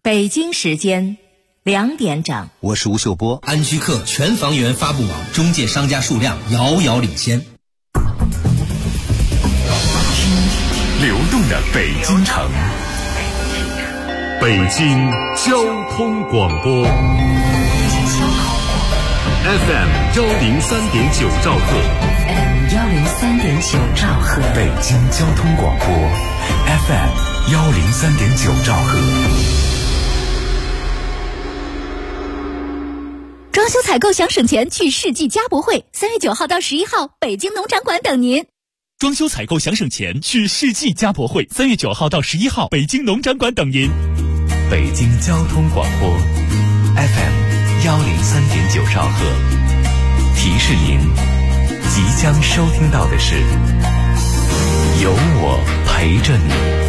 北京时间2点整， 我是吴秀波。 安居客全房源发布网中介商家数量遥遥领先。 流动的北京城，北京交通广播 FM 103.9兆赫， 103.9兆赫， 北京交通广播 FM 103.9兆赫。 装修采购想省钱，去世纪家博会，3月9号到11号，北京农场馆等您。 装修采购想省钱，去世纪家博会，3月9号到11号，北京农场馆等您。 北京交通广播 FM 103.9兆赫，提示您即将收听到的是有我陪着你。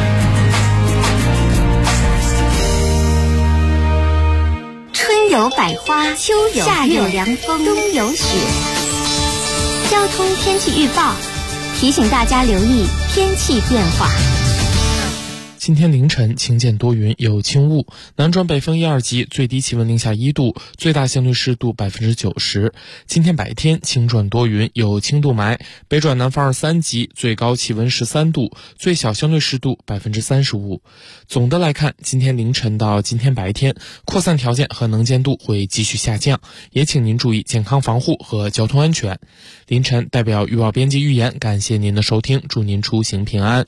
春有百花，秋有夏有凉风，冬有雪。交通天气预报提醒大家留意天气变化。 今天凌晨晴间多云有轻雾，南转北风1、2级，最低气温零下1度，最大相对湿度90%。今天白天晴转多云有轻度霾，北转南风2、3级，最高气温13度，最小相对湿度35%。总的来看，今天凌晨到今天白天，扩散条件和能见度会继续下降，也请您注意健康防护和交通安全。凌晨代表预报编辑预言，感谢您的收听，祝您出行平安。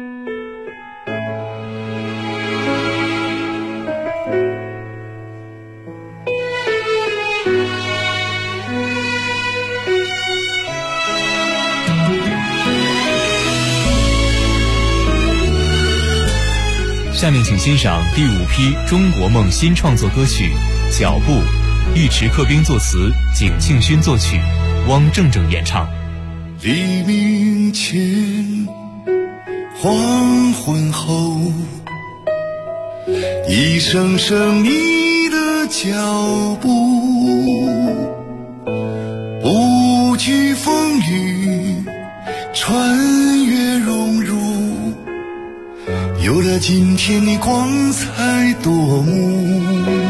下面请欣赏第5批中国梦新创作歌曲《脚步》，尉迟克兵作词，景庆勋作曲，汪正正演唱。 黎明前，黄昏后，一声声你的脚步，不惧风雨，穿越荣辱，有了今天的光彩夺目。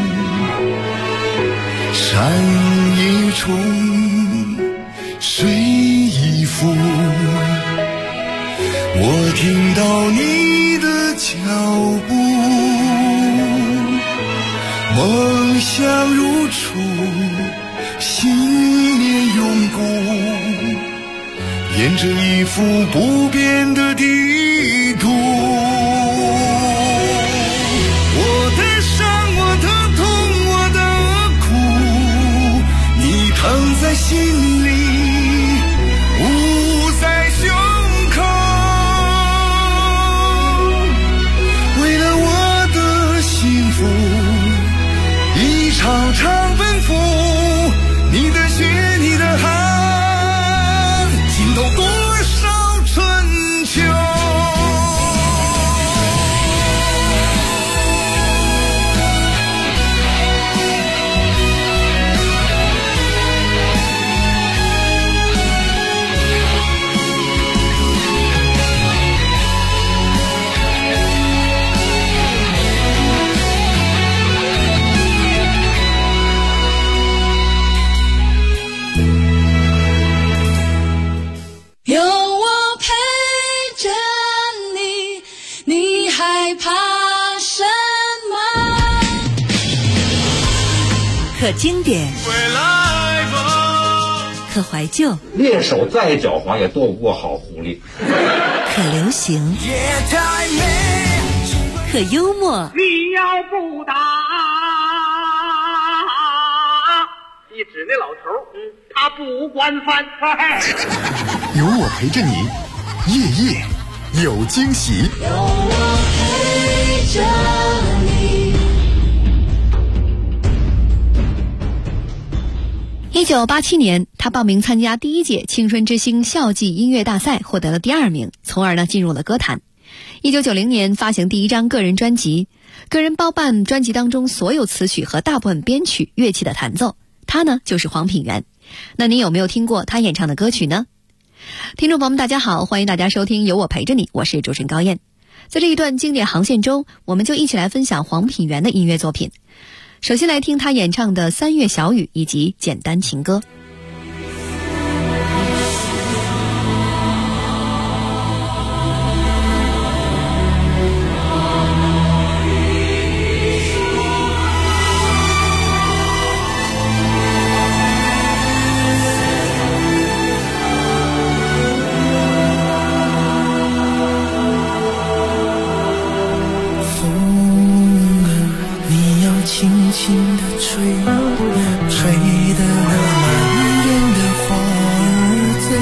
山一重，水一浮，我听到你的脚步，梦想如初，信念永固，沿着一幅不变的地图。我的伤，我的痛，我的苦，你疼在心里，捂在胸口。为了我的幸福，一场场奔赴，你的血，你的汗，浸透多少春秋。 有我陪着你，你害怕什么？ 可经典，可怀旧， 猎手再狡猾也躲不过好狐狸。 可流行，可幽默。 你要不打，一指那老头，他不管饭。 有我陪着你，夜夜有惊喜。 有我陪着你。 1987年，他报名参加第1届青春之星校际音乐大赛，获得了第2名，从而进入了歌坛。1990年发行第1张个人专辑，个人包办专辑当中所有词曲和大部分编曲、乐器的弹奏。他就是黄品源。那您有没有听过他演唱的歌曲呢？听众朋友们，大家好，欢迎大家收听《有我陪着你》，我是主持人高燕。 在这一段经典航线中，我们就一起来分享黄品源的音乐作品。首先来听他演唱的《三月小雨》以及《简单情歌》。 轻轻地吹，吹得那满园的花儿醉。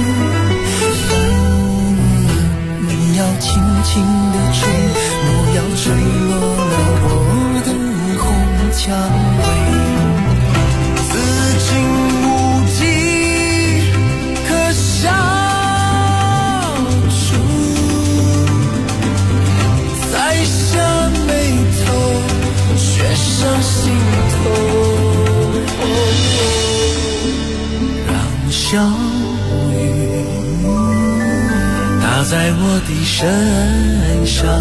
风你要轻轻地吹，莫要吹落了我的红蔷薇。此情无计可消除，在下眉头却上心头，让小雨打在我的身上，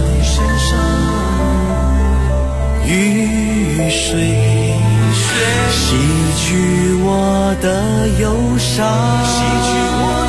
雨水洗去我的忧伤。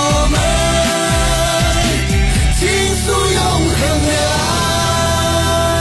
向我们倾诉永恒的爱。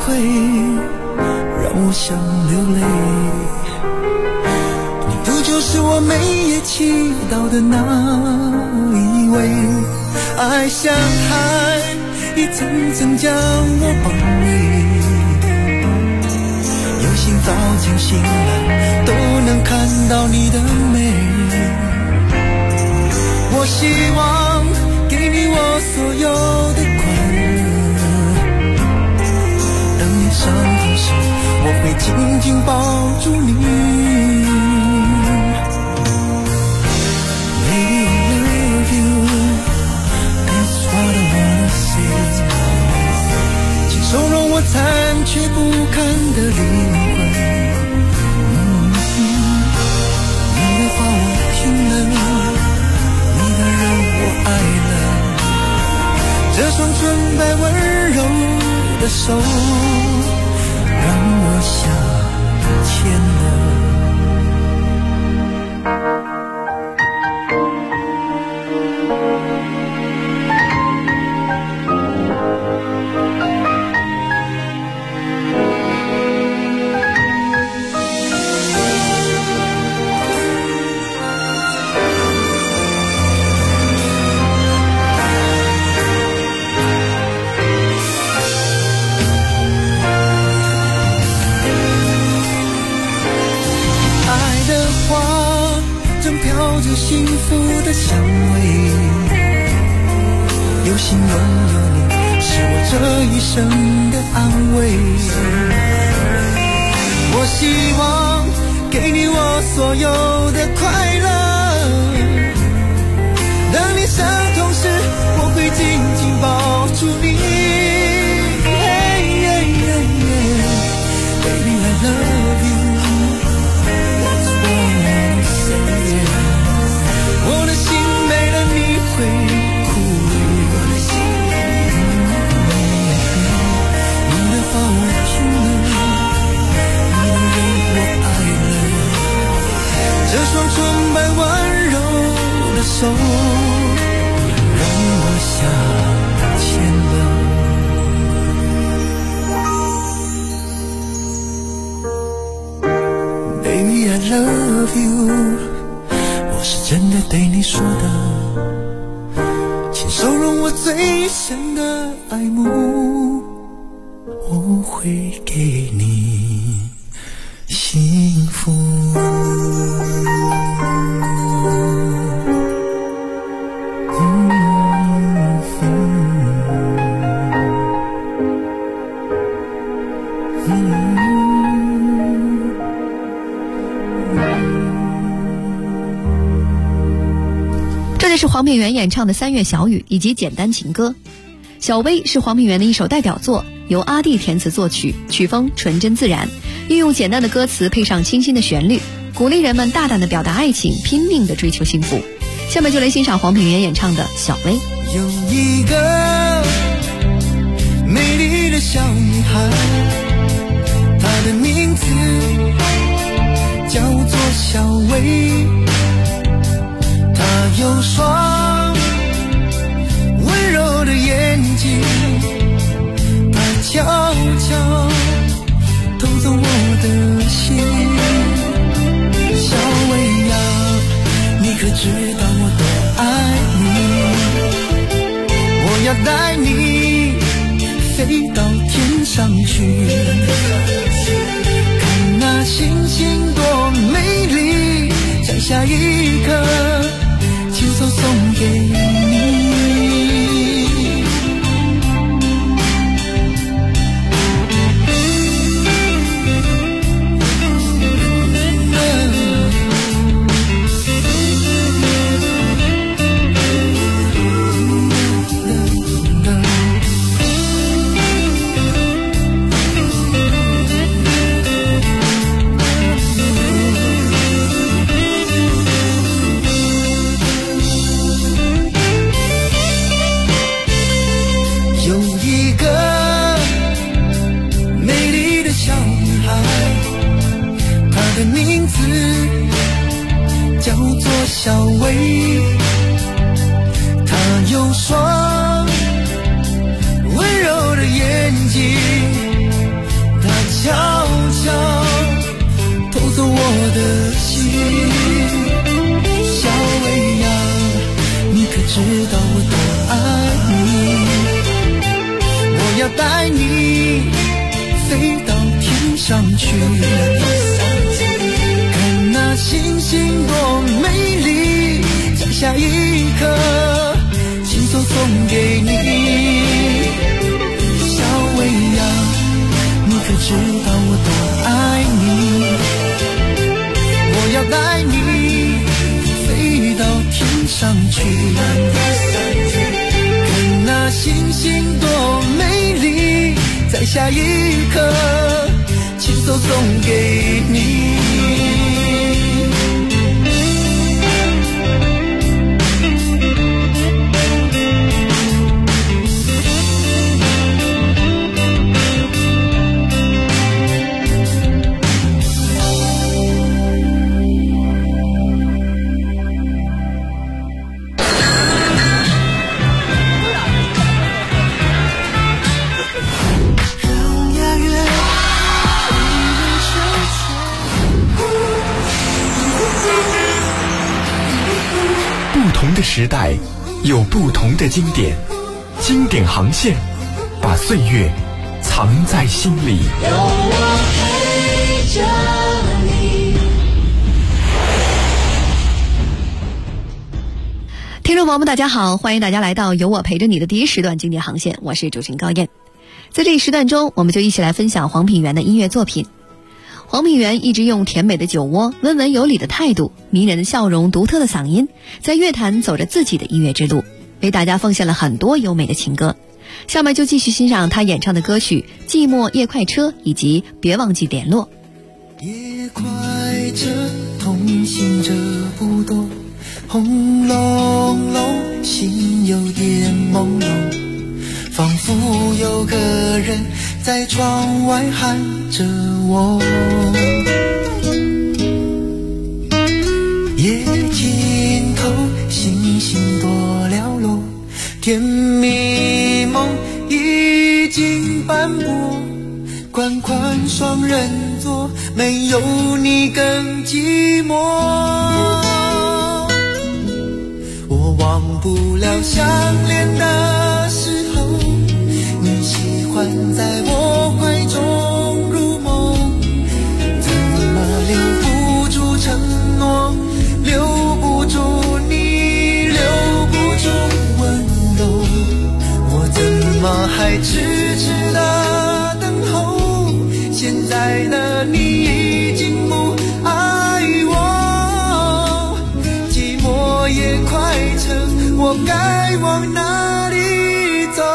会让我想流泪。你不就是我每夜祈祷的那一位？爱像海，一层层将我包围，有心早清醒来都能看到你的美。我希望给你我所有的快乐，等你伤痛时我会紧紧抱住你。 Baby I love you, that's what I wanna say。 请收容我残缺不堪的灵魂，你的话我听了，你的人我爱了，这双纯白温柔的手让我想牵了。幸福的香味，有心拥有你，是我这一生的安慰。我希望给你我所有的快乐，当你伤痛时，我会紧紧抱住你。Baby I love you, that's what I wanna say。 我的心没了你会枯萎，你的话我听了，你的人我爱了，这双纯白温柔的手让我想牵了。Baby I love you， 是真的对你说的，请收容我最深的爱慕，我会给你幸福。 这是黄品源演唱的《三月小雨》以及《简单情歌》。小薇是黄品源的一首代表作，由阿弟填词作曲，曲风纯真自然，运用简单的歌词配上清新的旋律，鼓励人们大胆地表达爱情，拼命地追求幸福。下面就来欣赏黄品源演唱的《小薇》。 有一个美丽的小女孩，她的名字叫做小薇，她有双温柔的眼睛，她悄悄偷走我的心。小薇呀，你可知道我多爱你？我要带你飞到天上去，看那星星多美丽，摘下一颗亲手送给你。小薇，她有双温柔的眼睛， 你飞到天上去，看那星星多美丽，在下一刻亲手送给你。小薇呀，你可知道我多爱你？我要带你飞到天上去，看那星星多美丽，在下一刻亲手送给你。 不同的时代有不同的经典，经典航线把岁月藏在心里。 有我陪着你。 听众朋友们大家好，欢迎大家来到有我陪着你的第一时段经典航线，我是主持人高燕。在这一时段中，我们就一起来分享黄品源的音乐作品。黄品源一直用甜美的酒窝、温文有礼的态度、迷人的笑容、独特的嗓音，在乐坛走着自己的音乐之路，为大家奉献了很多优美的情歌。下面就继续欣赏他演唱的歌曲《寂寞夜快车》以及《别忘记联络》。 夜快车同行者不多，轰隆隆，心有点朦胧，仿佛有个人在窗外喊着我。夜尽头，星星多寥落，甜蜜梦已经斑驳，宽宽双人座，没有你更寂寞。我忘不了相恋的时候，你喜欢在我怀中入梦，怎么留不住承诺，留不住你，留不住温柔，我怎么还痴痴的等候？现在的你已经不爱我，寂寞也快车，我该往哪里走？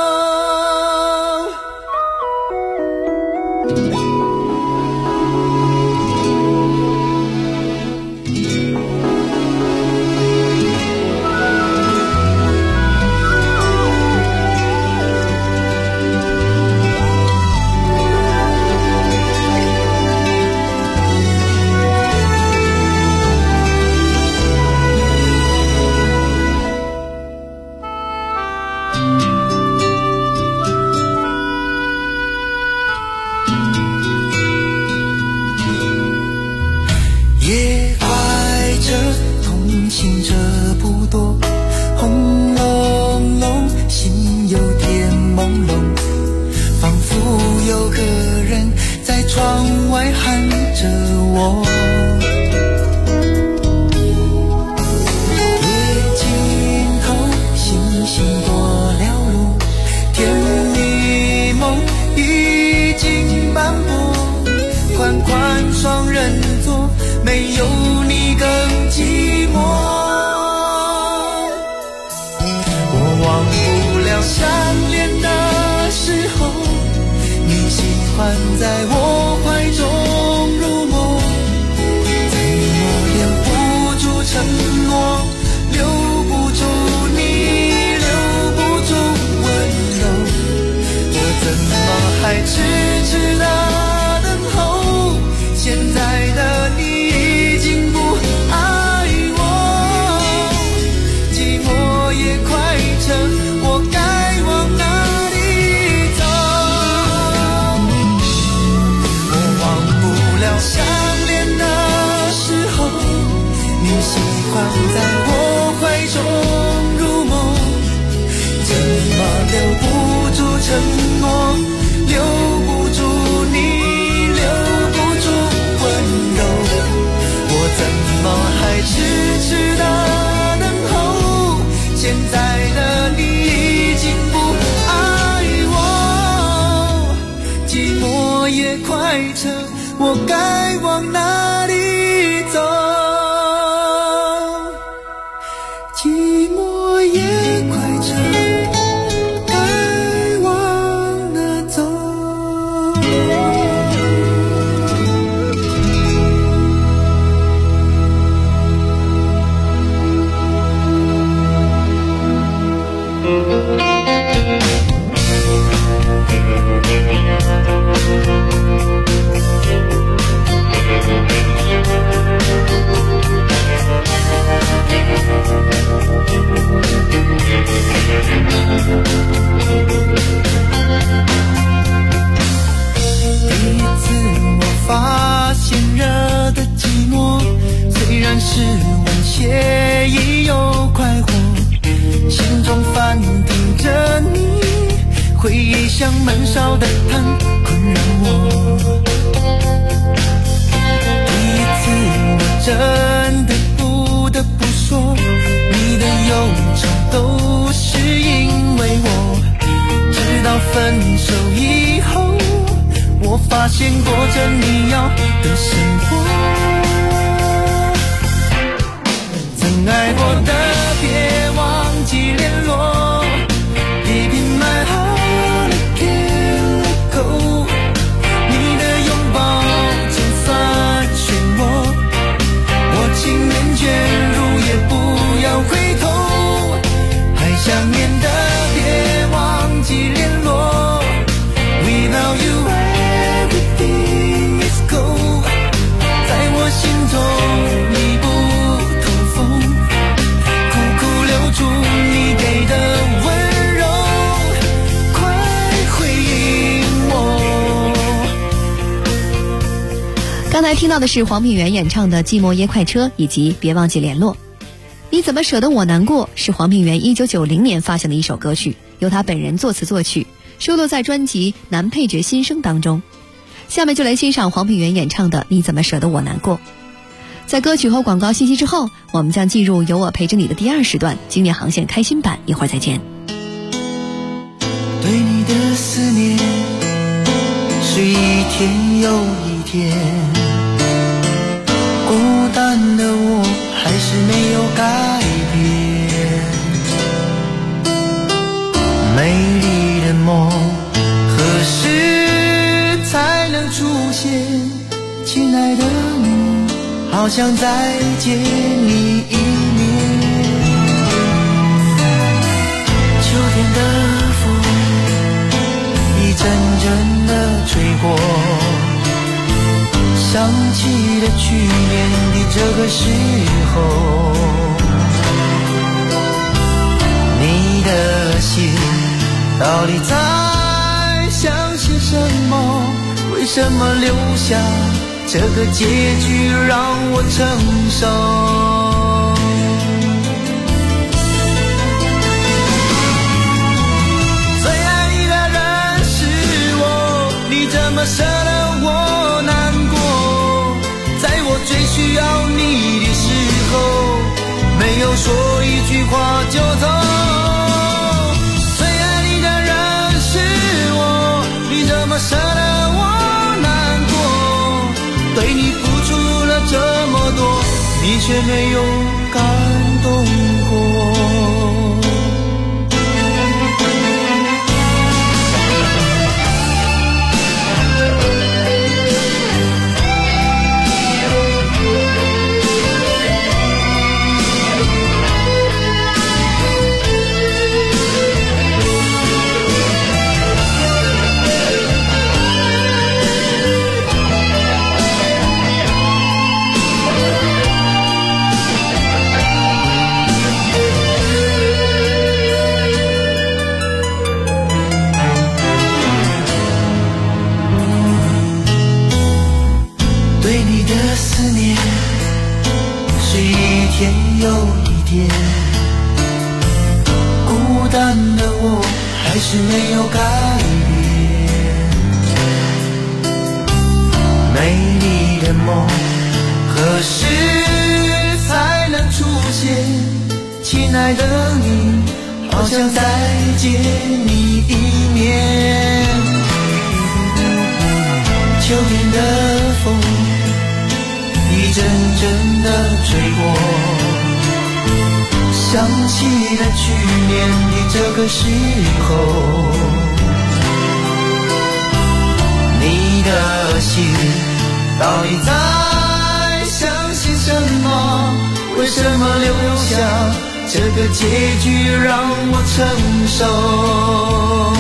夜快车同行者不多，轰隆隆，心有点朦胧，仿佛有个人在窗外喊着我。夜尽头，星星多寥落，甜蜜梦已经斑驳，宽宽双人座，没有你更寂寞。我忘不了相恋的时候，你喜欢在我怀中入梦，怎么留不住承诺，留不住你，留不住温柔，我怎么还痴痴的等候？现在的你已经不爱我，寂寞也快车，我该往哪里走？我忘不了相恋的时候，你喜欢在我怀中入梦，怎么留不住承诺， 快车，我该往哪里走？寂寞也快车，该往哪走？发现热的寂寞，虽然是晚些亦有快活，心中翻腾着你，回忆像闷烧的炭困扰我。第一次我真的不得不说，你的忧愁都是因为我，直到分手以后，我发现过着你要的生活，曾爱过的别忘记联络， Deep in my heart I can't let go， 你的拥抱就算漩涡，我情愿卷入也不要回头，还想念的别忘记联络， Without you心中密不透风，苦苦留住你给的温柔，快回应我。 刚才听到的是黄品源演唱的《寂寞耶快车》以及《别忘记联络》。你怎么舍得我难过是黄品源1990年发行的一首歌曲，由他本人作词作曲，收录在专辑《男配角新生》当中。下面就来欣赏黄品源演唱的《你怎么舍得我难过》。在歌曲和广告信息之后，我们将进入有我陪着你的第2时段经典航线开心版，一会儿再见。 对你的思念是一天又一天，孤单的我还是没有改变，美丽的梦何时才能出现？亲爱的你，好想再见你一面。秋天的风一阵阵的吹过，想起了去年的这个时候，你的心到底在想些什么？为什么留下这个结局让我承受？最爱你的人是我，你怎么舍得我难过？在我最需要你的时候，没有说一句话就走。最爱你的人是我，你怎么舍得我？对你付出了这么多，你却没有感动过。孤单的我还是没有改变，美丽的梦何时才能出现？亲爱的你，好想再见你一面。秋天想起了去年的这个时候，你的心到底在相信什么？为什么留下这个结局让我承受？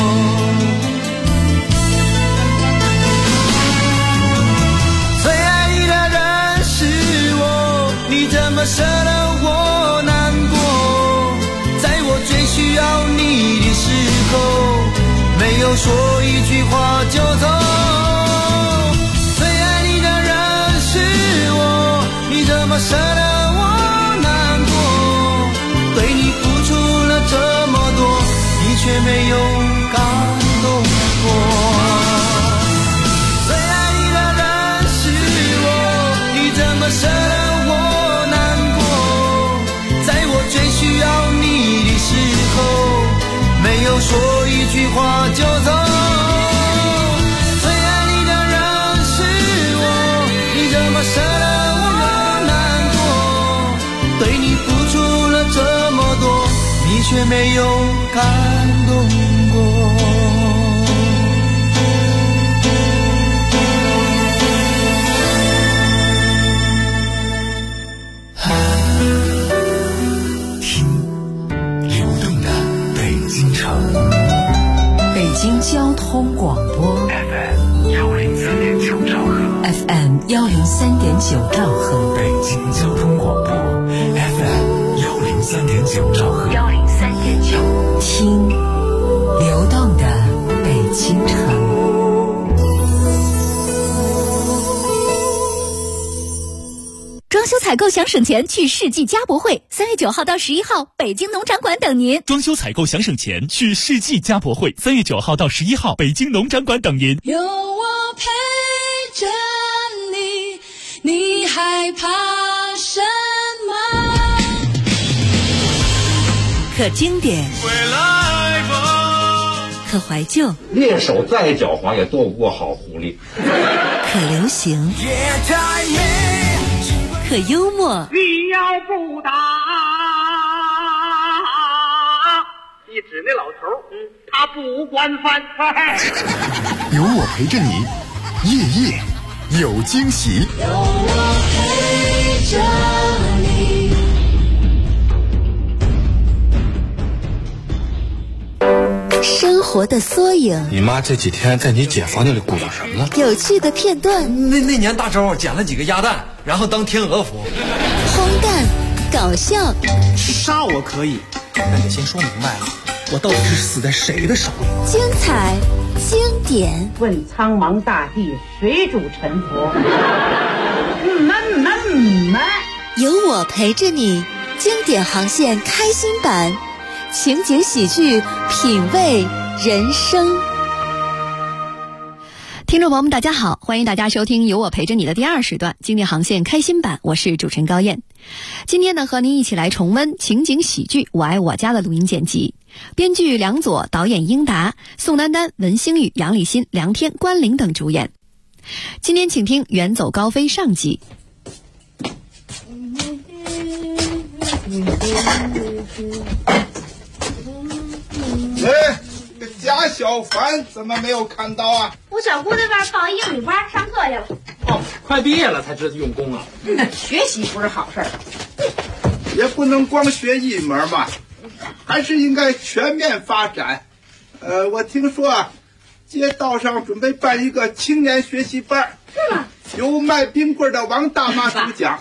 最爱你的人是我，你怎么舍得我难过？在我最需要你的时候，没有说一句话就走。最爱你的人是我，你怎么舍得我难过？对你付出了这么多，你却没有感动过。最爱你的人是我，你怎么舍得我难过？在我最需要你的时候，没有说一句话就走。最爱你的人是我，你怎么舍得我难过？对你付出了这么多，你却没有感动过。 北京交通广播 FM 103.9兆赫 FM 103.9兆赫， 北京交通广播 FM 103.9兆赫 103.9，听流动的北京城。 装修采购想省钱，去世纪家博会，3月9号到11号，北京农展馆等您。 装修采购想省钱，去世纪家博会，3月9号到11号，北京农展馆等您。 有我陪着你，你害怕什么？ 可经典，可怀旧， 猎手再狡猾也躲不过好狐狸。 可流行，可幽默， 你要不打，一指那老头，他不惯犯。 有我陪着你，夜夜有惊喜。 有我陪着你。 生活的缩影， 你妈这几天在你姐房间里鼓捣什么呢？ 有趣的片段。 那年大周捡了几个鸭蛋，然后当天鹅服。 荒诞，搞笑。 杀我可以，但得先说明白了，我到底是死在谁的手里？ 精彩，经典。 问苍茫大地，谁主沉浮？ 有我陪着你，经典航线开心版。情景喜剧，品味人生。 听众朋友们大家好，欢迎大家收听有我陪着你的第2时段经典航线开心版，我是主持人高燕。今天呢，和您一起来重温情景喜剧《我爱我家》的录音剪辑，编剧梁左，导演英达，宋丹丹、文星宇、杨立新、梁天、关凌等主演。今天请听《远走高飞》上集。 哎，这贾小凡怎么没有看到啊？ 我小姑那边报英语班上课去了。 哦，快毕业了才知道用功啊。 学习不是好事儿， 也不能光学一门嘛，还是应该全面发展。我听说啊，街道上准备办一个青年学习班， 是吗？ 由卖冰棍的王大妈主讲，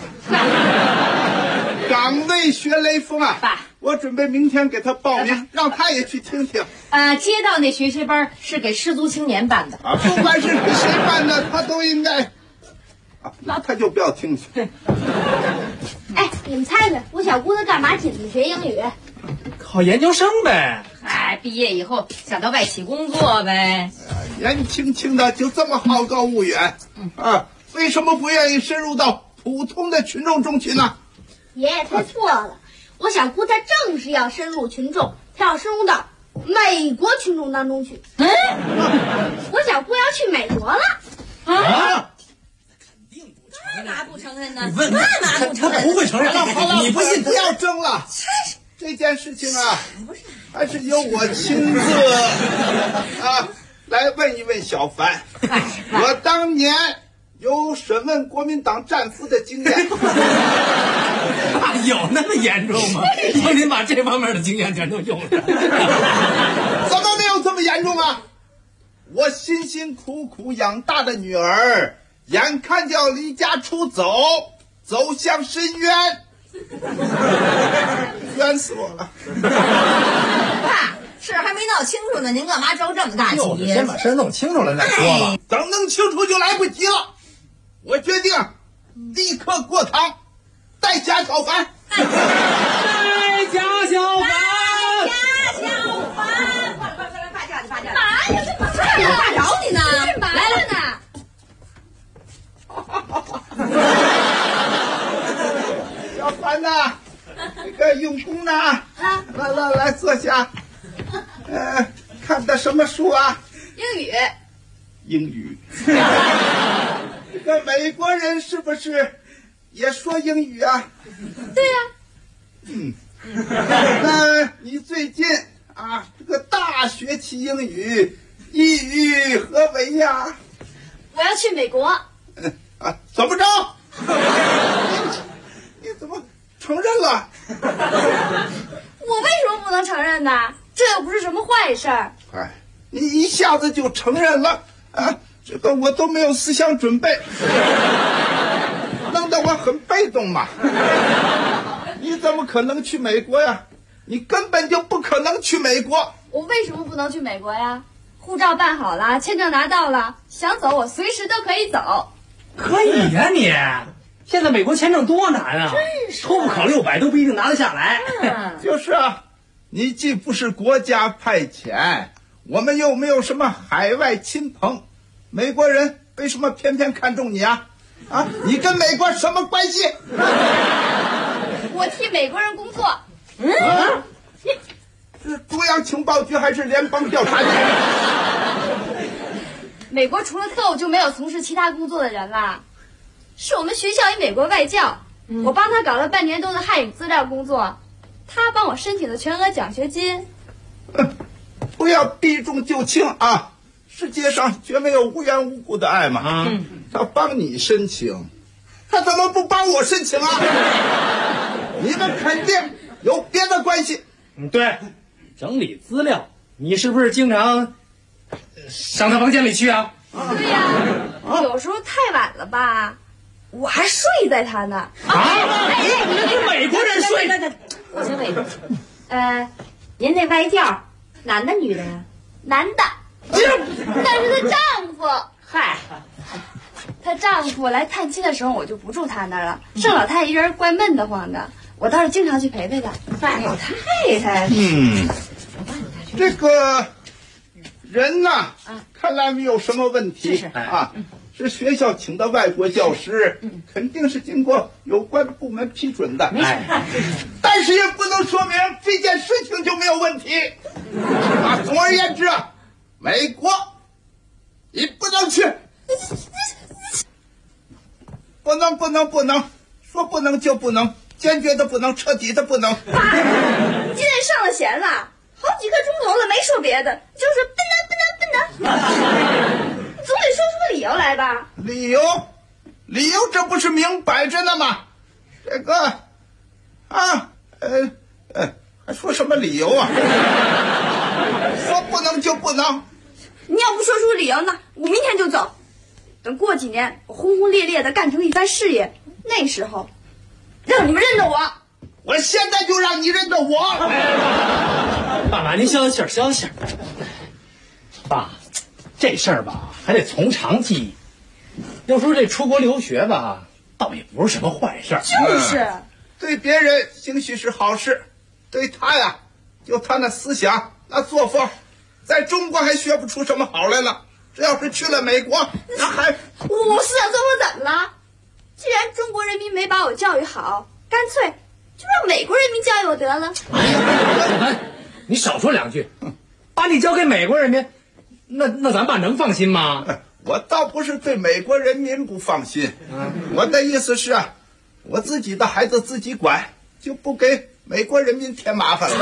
岗位学雷锋啊。 爸， 我准备明天给他报名，让他也去听听。 街道那学习班是给失足青年办的啊，不管是给谁办的，他都应该。啊，那他就不要听去。 哎，你们猜猜，我小姑子干嘛紧着学英语？ 考研究生呗。 哎，毕业以后想到外企工作呗。 年轻轻的就这么好高骛远，为什么不愿意深入到普通的群众中去呢？ 爷爷猜错了，我小姑她正是要深入群众，她要深入到美国群众当中去。我小姑要去美国了。 啊？干嘛不承认呢？ 你问他不会承认。 好了，你不信不要争了。这这件事情啊，还是由我亲自来问一问小凡。我当年有审问国民党战俘的经验。 有那么严重吗？说您把这方面的经验全都用上。怎么没有这么严重啊？我辛辛苦苦养大的女儿，眼看就要离家出走，走向深渊，冤死我了！ 爸，事还没闹清楚呢，您干嘛着这么大急？ 先把事弄清楚了再说吧。 等弄清楚就来不及了。我决定立刻过堂，带贾小凡。 带贾小凡。 爸找你呢，来了呢。小凡呐，这个用功呢，来坐下。看的什么书啊？英语。这个美国人是不是也说英语啊？ 对呀。 那你最近这个大学期英语意欲何为呀？ 我要去美国。 怎么着？你怎么承认了？ 我为什么不能承认呢？这又不是什么坏事儿。 你一下子就承认了这个我都没有思想准备，弄得我很被动嘛。你怎么可能去美国呀？你根本就不可能去美国。 我为什么不能去美国呀？护照办好了，签证拿到了，想走我随时都可以走。 可以呀你，现在美国签证多难啊，初步考600都不一定拿得下来。 就是你既不是国家派遣，我们又没有什么海外亲朋，美国人为什么偏偏看中你啊？你跟美国什么关系？ 我替美国人工作。 是中央情报局还是联邦调查局？ 美国除了揍就没有从事其他工作的人了。是我们学校以美国外教，我帮他搞了半年多的汉语资料工作，他帮我申请的全额奖学金。 不要避重就轻啊！世界上绝没有无缘无故的爱嘛。他帮你申请，他怎么不帮我申请啊？你们肯定有别的关系。 对，整理资料，你是不是经常上他房间里去啊？ 对呀，有时候太晚了吧，我还睡在他那。 你跟美国人睡？ 我先问一个，您那外教男的女的呀？男的。但是她丈夫，她丈夫来探亲的时候，我就不住他那儿了，剩老太太一人怪闷得慌的。我倒是经常去陪陪她。老太太， 这个人呐，看来没有什么问题是学校请的外国教师，肯定是经过有关部门批准的。但是也不能说明这件事情就没有问题总而言之美国你不能去。不能，说不能就不能，坚决的不能，彻底的不能。 爸，今天上了弦了，好几个钟头了，没说别的，就是不能。总得说出个理由来吧。 理由这不是明摆着呢吗？这个还说什么理由啊？说不能就不能。 你要不说出理由呢，我明天就走。等过几年，我轰轰烈烈的干成一番事业，那时候让你们认得我。 我现在就让你认得我。 爸爸，您消消气儿。爸，这事儿吧，还得从长计议。要说这出国留学吧，倒也不是什么坏事。 就是， 对别人兴许是好事，对他呀，就他那思想那作风，在中国还学不出什么好来了。这要是去了美国，那还我思想作风怎么了？既然中国人民没把我教育好，干脆就让美国人民教育我得了。 小凡，你少说两句，把你交给美国人民，那咱爸能放心吗？ 我倒不是对美国人民不放心，我的意思是我自己的孩子自己管，就不给美国人民添麻烦了。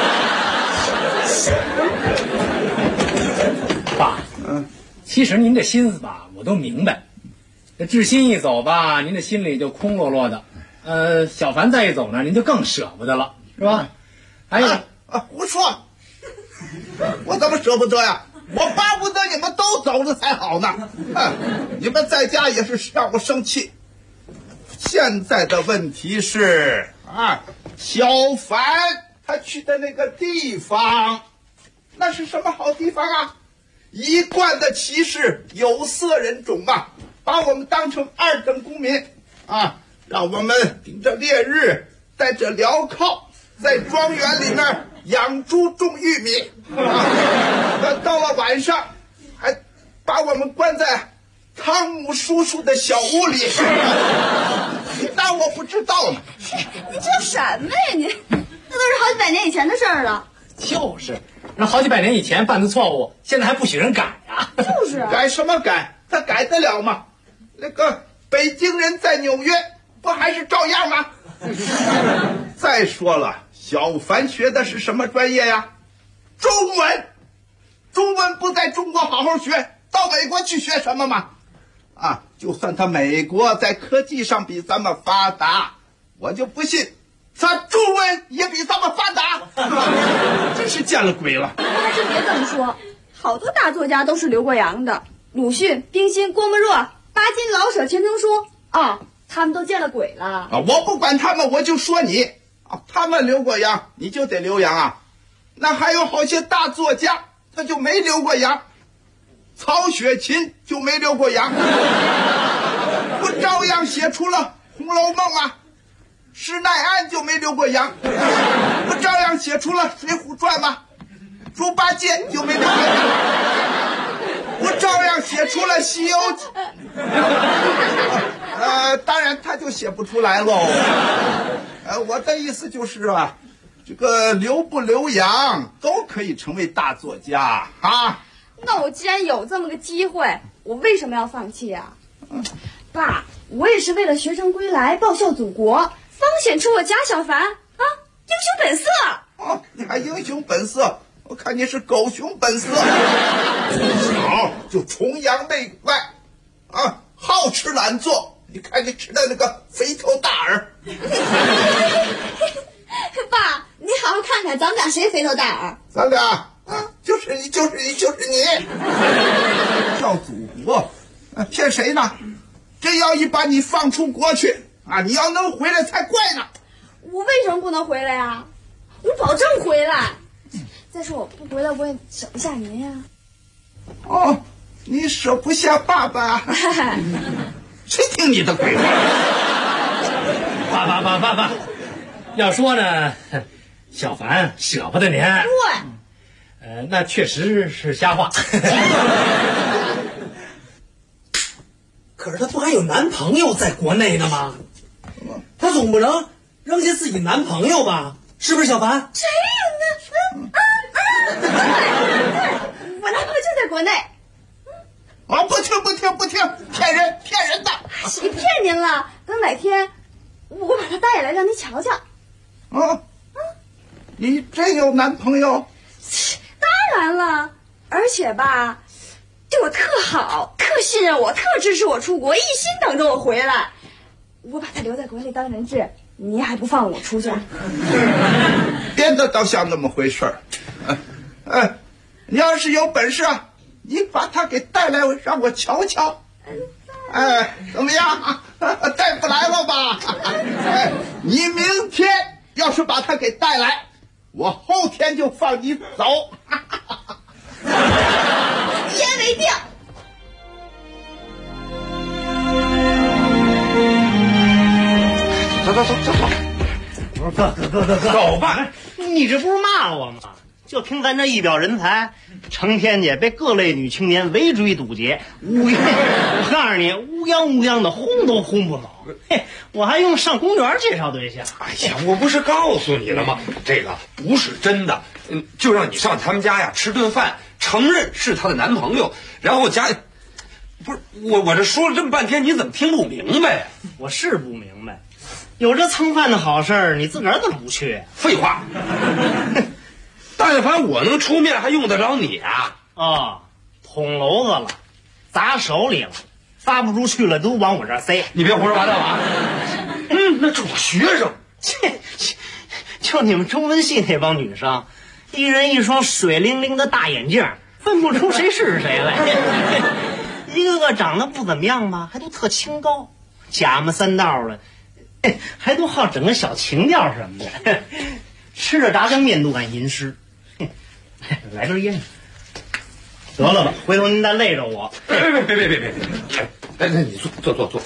爸，其实您这心思吧，我都明白。这志新一走吧，您这心里就空落落的。小凡再一走呢，您就更舍不得了，是吧？还有胡说！我怎么舍不得呀？我巴不得你们都走了才好呢。你们在家也是让我生气。现在的问题是小凡他去的那个地方，那是什么好地方啊？一贯的歧视有色人种啊，把我们当成二等公民啊，让我们顶着烈日，带着镣铐，在庄园里面养猪种玉米到了晚上还把我们关在汤姆叔叔的小屋里。你当我不知道呢？ 你这什么呀你？那都是好几百年以前的事儿了。 就是，那好几百年以前犯的错误，现在还不许人改啊？ 就是啊， 改什么改？他改得了吗？那个北京人在纽约不还是照样吗？再说了，小凡学的是什么专业呀？中文。中文不在中国好好学，到美国去学什么吗？就算他美国在科技上比咱们发达，我就不信他中文也比咱们发达。真是见了鬼了。 还真别这么说，好多大作家都是留过洋的，鲁迅、冰心、郭沫若、巴金、老舍、钱钟书他们都见了鬼了。 我不管他们，我就说你他们留过洋，你就得留洋啊。那还有好些大作家他就没留过洋，曹雪芹就没留过洋，不照样写出了《红楼梦》吗？施耐庵就没留过洋，不照样写出了《水浒传》吗？猪八戒就没留过洋，不照样写出了《西游记》？当然他就写不出来喽。我的意思就是这个留不留洋都可以成为大作家啊。 那我既然有这么个机会，我为什么要放弃啊？爸，我也是为了学成归来，报效祖国，方显出我家小凡英雄本色。 你还英雄本色？我看你是狗熊本色。从小就崇洋媚外好吃懒做，你看你吃的那个肥头大耳。 爸，你好好看看，咱们俩谁肥头大耳？ 咱俩就是你。叫祖国，骗谁呢？真要一把你放出国去你要能回来才怪呢。 我为什么不能回来呀？我保证回来。再说我不回来，我也舍不下您呀。 你舍不下爸爸？谁听你的鬼话？ 爸，要说呢，小凡舍不得您。 对。 那确实是瞎话。 可是她不还有男朋友在国内呢吗？她总不能扔下自己男朋友吧？是不是小凡？ 谁有呢？对，我男朋友就在国内。 不听，骗人的。 谁骗您了？等哪天我把他带来让你瞧瞧。 你真有男朋友？ 当然了，而且吧，对我特好，特信任我，特支持我出国，一心等着我回来。我把他留在国内当人质，你还不放我出去？ 编的倒像那么回事儿。你要是有本事你把他给带来让我瞧瞧。怎么样？带不来了吧？你明天要是把他给带来，我后天就放你走。 一言为定。 走。 哥， 走吧。 你这不是骂我吗？就凭咱这一表人才，成天也被各类女青年围追堵截，我告诉你，乌泱的轰都轰不走。嘿，我还用上公园介绍对象。 哎呀，我不是告诉你了吗？这个不是真的，就让你上他们家吃顿饭，承认是她的男朋友，然后不是我这说了这么半天，你怎么听不明白呀？ 我是不明白， 有这蹭饭的好事儿，你自个儿怎么不去？ 废话，但凡我能出面，还用得着你啊？ 哦，捅娄子了，砸手里了，发不出去了，都往我这儿塞。 你别胡说八道啊！那是我学生。 就你们中文系那帮女生，一人一双水灵灵的大眼镜，分不出谁是谁来。一个个长得不怎么样吧，还都特清高，假模三道的，还都好整个小情调什么的，吃着炸酱面都敢吟诗。来根烟，得了吧，回头您再累着我。 别！哎，那你坐。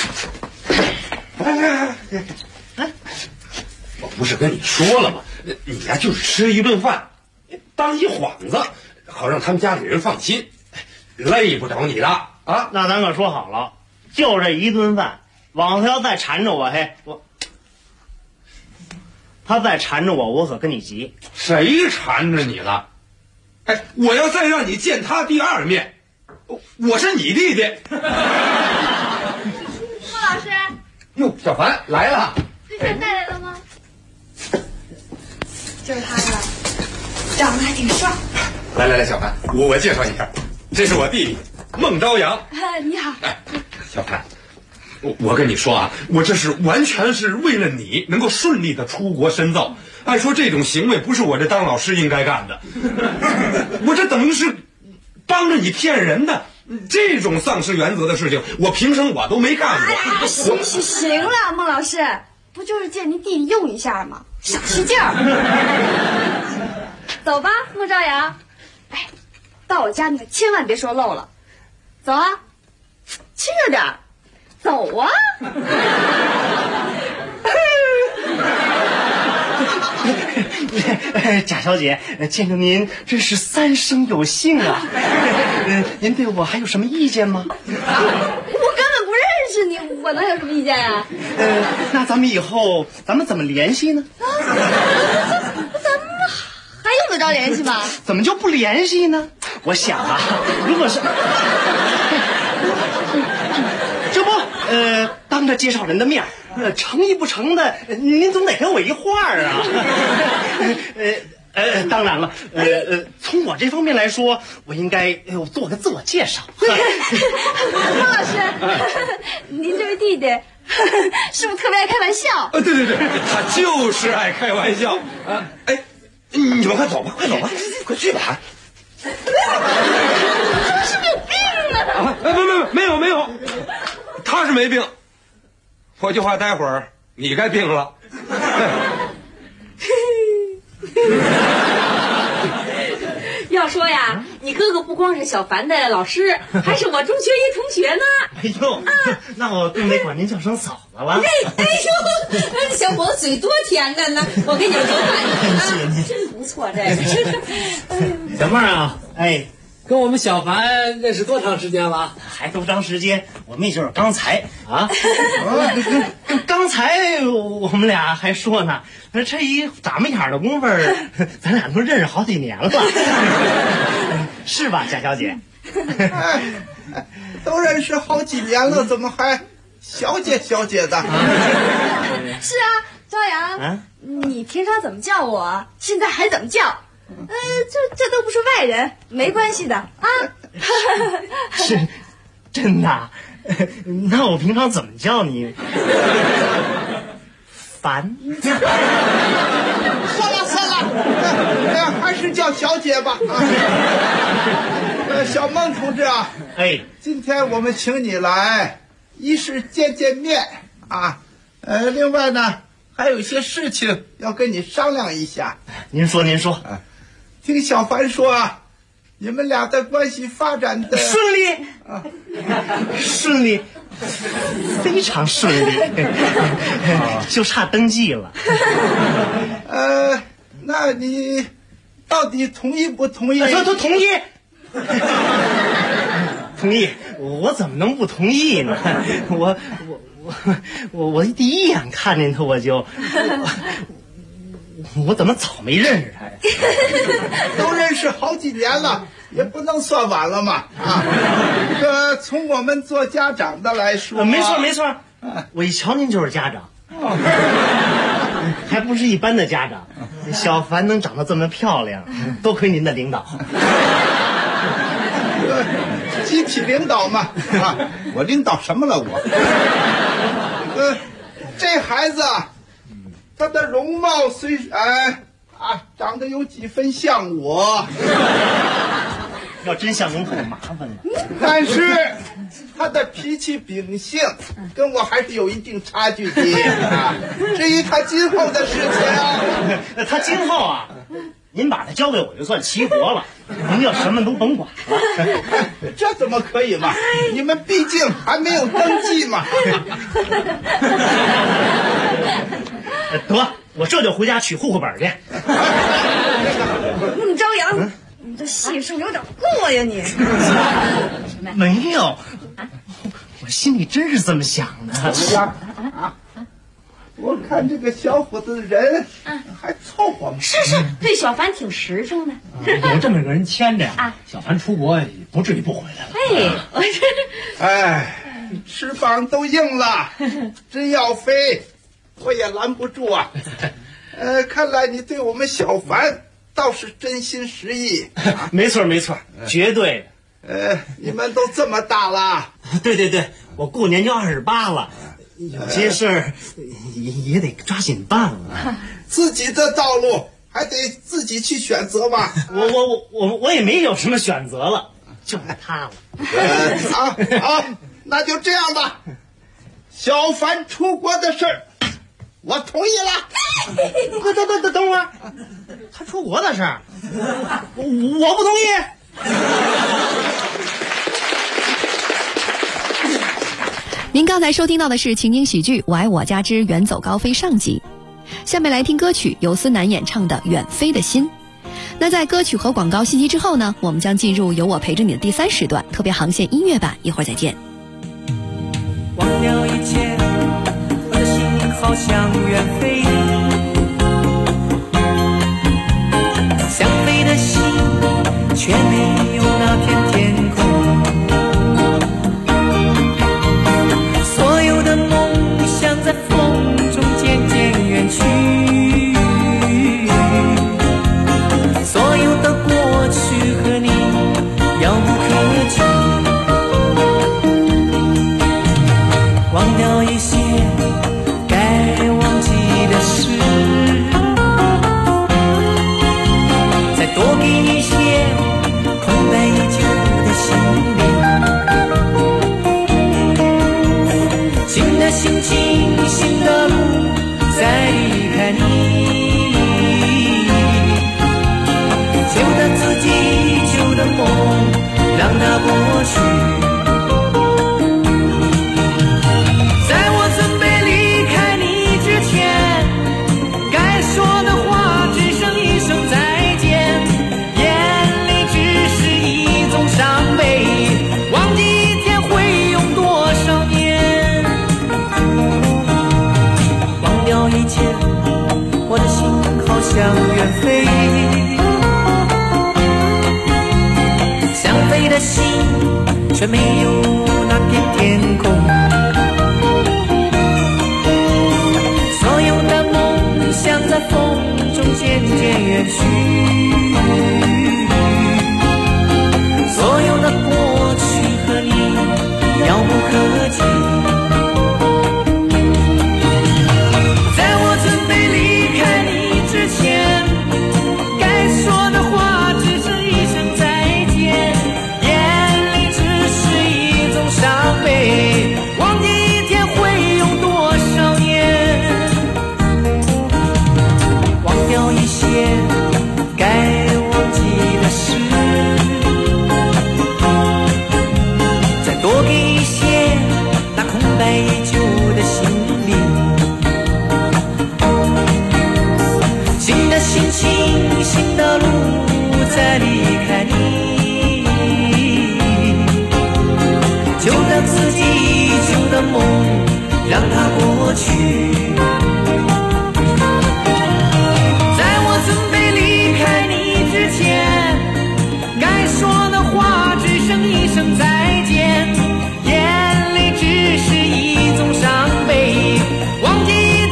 哎，我不是跟你说了吗？你呀就是吃一顿饭，当一幌子，好让他们家里人放心，累不着你的啊。 那咱可说好了，就这一顿饭，往后要再缠着我，他再缠着我可跟你急。 谁缠着你了？哎，我要再让你见他第二面，我是你弟弟。 孟老师， 哟，小凡来了。 对象带来了吗？就是他呀，长得还挺帅。 来，小凡，我介绍一下，这是我弟弟孟朝阳。 你好。 哎，小凡，我跟你说啊，我这是完全是为了你能够顺利的出国深造。按说这种行为不是我这当老师应该干的，我这等于是帮着你骗人的。这种丧失原则的事情，我平生我都没干过。 行了，孟老师，不就是借您弟弟用一下吗？小气劲儿。走吧，孟朝阳。哎，到我家你可千万别说漏了。走啊，轻着点儿，走啊。 贾小姐，见着您真是三生有幸啊！您对我还有什么意见吗？ 我根本不认识你，我能有什么意见呀？ 那咱们以后怎么联系呢？ 咱们还用得着联系吗？ 怎么就不联系呢？我想啊，如果是这不当着介绍人的面，成意不成的，您总得跟我一话儿啊。当然了，从我这方面来说，我应该做个自我介绍。 孟老师，您这位弟弟是不是特别爱开玩笑？ 对，他就是爱开玩笑啊！哎，你们快走吧，快去吧。 是不是有病啊？ 没有，他是没病。我就怕待会儿你该病了。 要说呀，你哥哥不光是小凡的老师，还是我中学一同学呢。 哎呦，那我更得管您叫声嫂子了。 哎呦，小伙子嘴多甜的呢！我给你们多饭啊，真不错，这个。 小妹儿啊， 哎， 跟我们小凡认识多长时间了？ 还多长时间？我们也就是刚才啊，刚才我们俩还说呢，这一眨巴眼的功夫，咱俩都认识好几年了，是吧，贾小姐？ 都认识好几年了，怎么还小姐的？ 是啊，朝阳，你平常怎么叫我，现在还怎么叫？这都不是外人，没关系的啊。 是真的？那我平常怎么叫你？烦。 算了，还是叫小姐吧。小孟同志啊，今天我们请你来，一是见面啊，另外呢，还有一些事情要跟你商量一下。 您说。 听小凡说啊，你们俩的关系发展的顺利啊，顺利，非常顺利，就差登记了。 那你到底同意不同意？ 都同意。同意，我怎么能不同意呢？我第一眼看见他我怎么早没认识他呀？ 都认识好几年了，也不能算晚了嘛。从我们做家长的来说， 没错，我一瞧您就是家长。 还不是一般的家长。小凡能长得这么漂亮，多亏您的领导。 集体领导嘛，啊，我领导什么了我？这孩子，他的容貌虽长得有几分像我， 要真像您可就麻烦了。 但是他的脾气秉性跟我还是有一定差距的啊。至于他今后的事情， 他今后啊，您把他交给我就算齐活了，您就什么都甭管了。 这怎么可以嘛？你们毕竟还没有登记嘛。 得，我这就回家取户口本去。 朝阳，你这戏是不是有点过呀你？ 没有，我心里真是这么想的。 我看这个小伙子人还凑合嘛。 是，对小凡挺实诚的。 有这么个人牵着啊，小凡出国也不至于不回来了。 翅膀都硬了，真要飞，我也拦不住啊。看来你对我们小凡倒是真心实意。 没错，绝对的。你们都这么大了。 对，我过年就28了。有些事儿也得抓紧办了， 自己的道路还得自己去选择嘛。 我也没有什么选择了，就是他了。 好，那就这样吧。小凡出国的事儿，我同意了。 等会儿，他出国的事儿，我不同意。 您刚才收听到的是情景喜剧《我爱我家之远走高飞》上集，下面来听歌曲由孙楠演唱的《远飞的心》。那在歌曲和广告信息之后呢，我们将进入有我陪着你的第3时段特别航线音乐版，一会儿再见。 忘了一切，我的心好像远飞，想飞的心却没有那片天空。在风中渐渐远去，所有的过去和你遥不可及，忘掉一些该忘记的事，再多给一些空白已久的心灵。新的心情，新的路，再离开你，旧的自己，旧的梦，让它过去。在我准备离开你之前，该说的话只剩一声再见，眼里只是一种伤悲，忘记一天会用多少年。一切，我的心好像远飞，想飞的心却没有那片天空，所有的梦想在风中渐渐远去，所有的过去和你遥不可及。新的路，再离开你，旧的自己，旧的梦，让它过去。在我准备离开你之前，该说的话只剩一声再见，眼里只是一种伤悲，忘记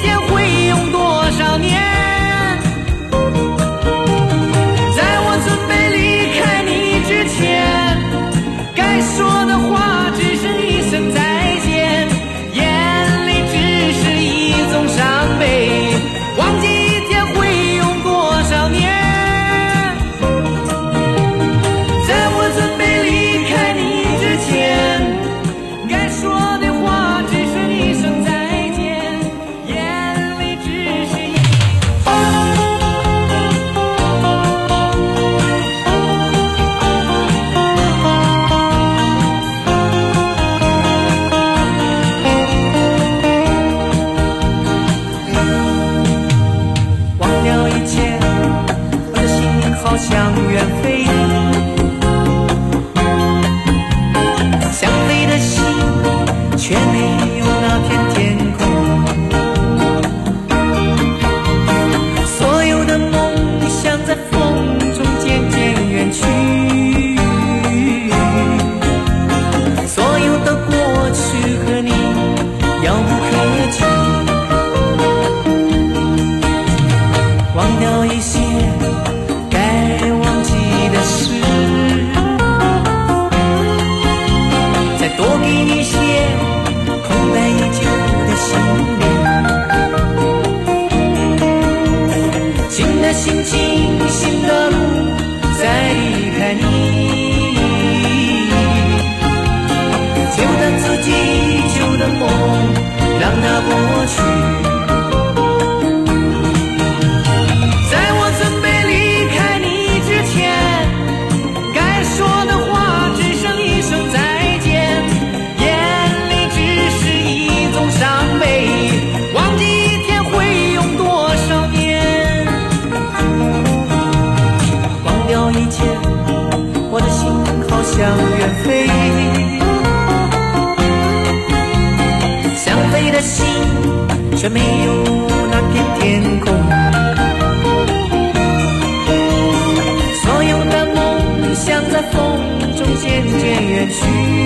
一些空白已久的心灵，新的心情，新的路，再离开你，旧的自己，旧的梦，让它过去。想远飞，想飞的心却没有那片天空，所有的梦想在风中渐渐远去，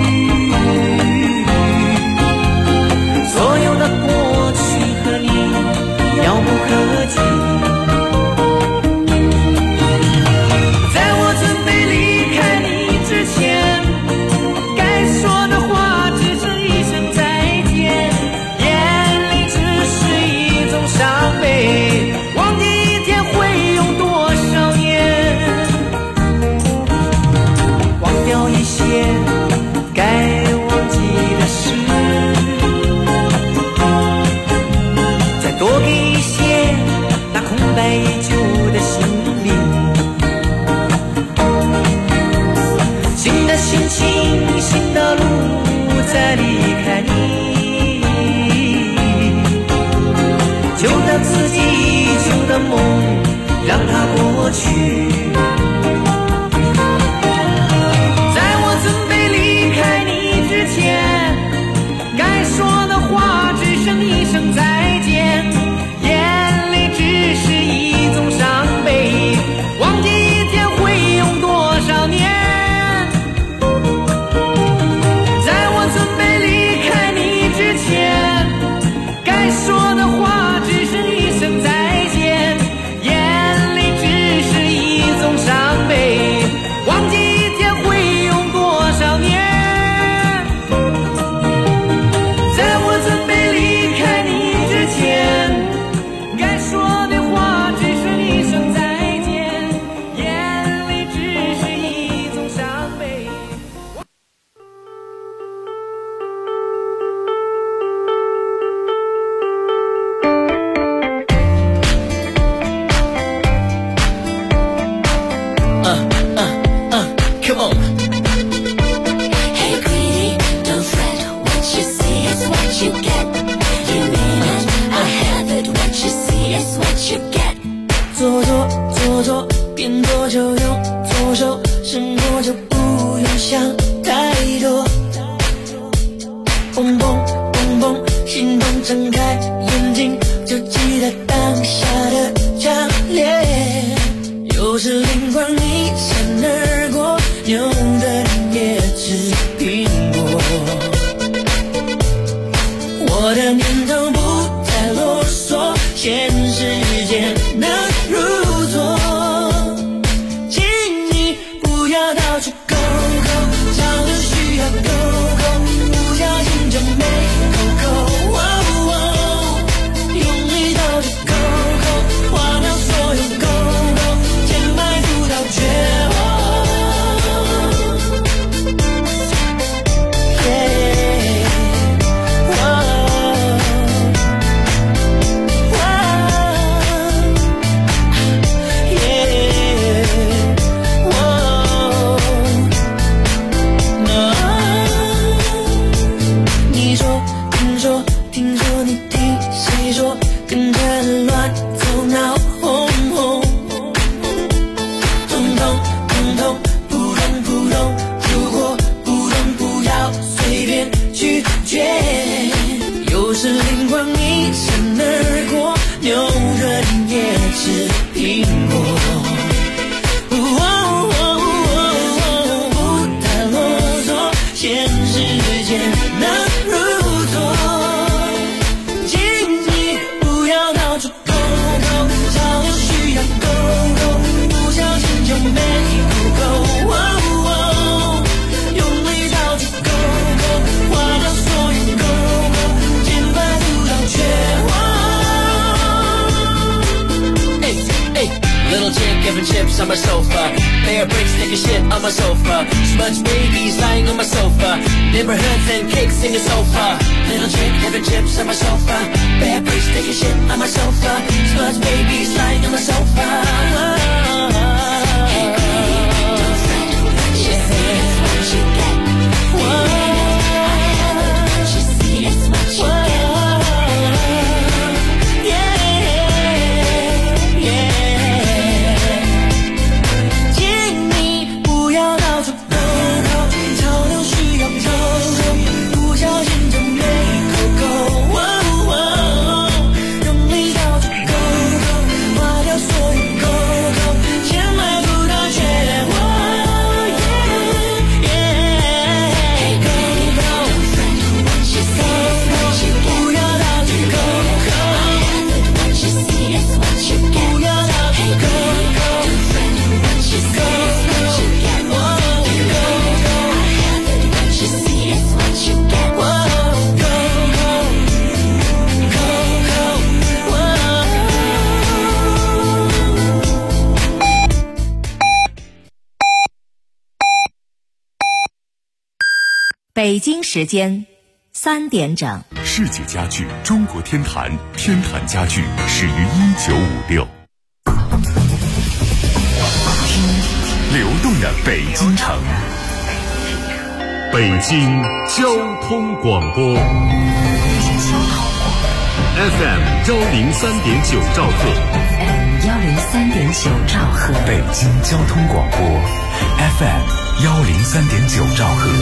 所有的过去和你遥不可及。梦让它过去，在我准备离开你之前，该说的话只剩一声再见，眼泪只是一种伤悲，忘记一天会用多少年，在我准备离开你之前，该说的话只剩一声再见，忘记一天会用多少年，在我准备离开你之前，该说的话只剩一声再见，眼泪只是一种伤悲。 Come on. Hey greedy, don't fret. What you see is what you get. You mean it, I have it. What you see is what you get. 做，变多就用左手，生活就不用想太多。蹦蹦蹦蹦，心动睁开眼睛，就记得当下的强烈。有时灵光一闪而过，牛的人也吃苹果。我的念头不再啰嗦，现实间能如昨。请你不要到处勾勾，找的需要勾勾，不小心就没勾勾。用力到处勾勾，忘掉所有勾勾，填埋不到绝望。没够够，用力到处勾勾。 chips on my sofa. Bear bricks, take a shit on my sofa. Smudge babies lying on my sofa. Neighborhoods and cakes in the sofa. Little chick having chips on my sofa. Bear bricks, take a shit on my sofa. Smudge babies lying on my sofa. Hey, don't fret, what you see is what you get. What you see is what you get. 北京时间3点整。 世界家具中国天坛，天坛家具始于1956。流动的北京城，北京交通广播 FM 103.9兆赫 103.9兆赫， 北京交通广播 FM 103.9兆赫。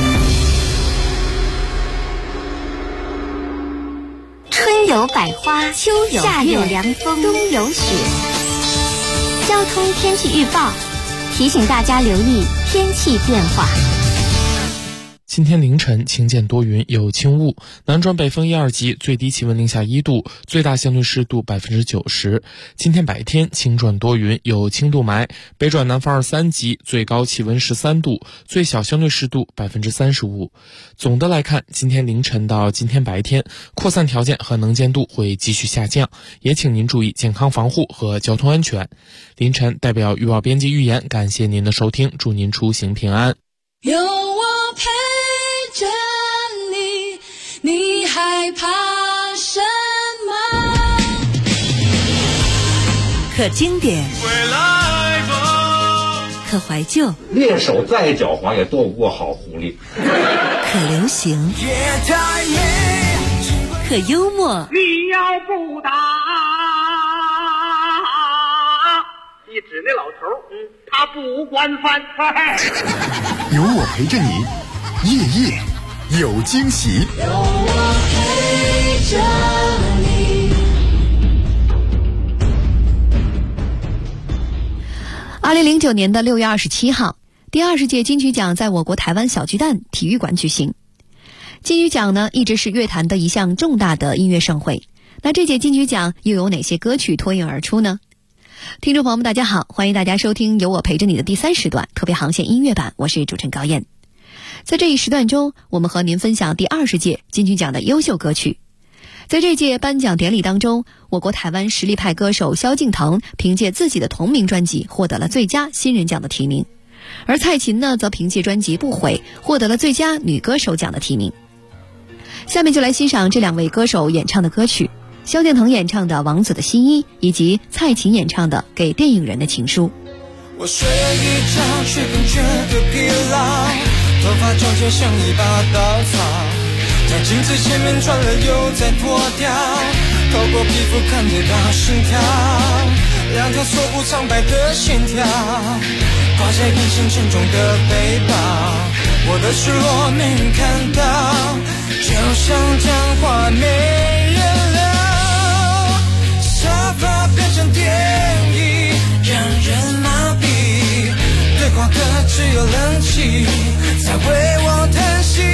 春有百花，秋有夏有凉风，冬有雪。交通天气预报提醒大家留意天气变化。 今天凌晨晴间多云，有轻雾，南转北风1、2级，最低气温零下1度，最大相对湿度90%。今天白天晴转多云，有轻度霾，北转南风2、3级，最高气温13度，最小相对湿度35%。总的来看，今天凌晨到今天白天，扩散条件和能见度会继续下降，也请您注意健康防护和交通安全。凌晨代表预报编辑预言，感谢您的收听，祝您出行平安。 有我陪着你，你害怕什么？ 可经典，可怀旧， 猎手再狡猾也躲不过好狐狸。 可流行，可幽默。 你要不打，一指那老头，他不惯犯。 有我陪着你，夜夜有惊喜。 有我陪着你。 2009年的6月27号，第20届金曲奖在我国台湾小巨蛋体育馆举行。金曲奖呢，一直是乐坛的一项重大的音乐盛会。那这届金曲奖又有哪些歌曲脱颖而出呢？听众朋友们大家好，欢迎大家收听有我陪着你的第3时段特别航线音乐版，我是主持人高燕。在这一时段中，我们和您分享第20届金曲奖的优秀歌曲。在这届颁奖典礼当中，我国台湾实力派歌手萧敬腾凭借自己的同名专辑获得了最佳新人奖的提名，而蔡琴呢则凭借专辑《不悔》获得了最佳女歌手奖的提名。下面就来欣赏这两位歌手演唱的歌曲，萧敬腾演唱的《王子的新衣》，以及蔡琴演唱的《给电影人的情书》。 我睡了一觉，却更觉得疲劳，头发纠结像一把稻草，在镜子前面转了又再脱掉，透过皮肤看得到心跳，两条说不上白的线条，挂在眼前沉重的背包，我的失落没人看到，就像讲话没人聊，沙发变成电椅，让人麻痹，对话的只有冷气在为我叹息。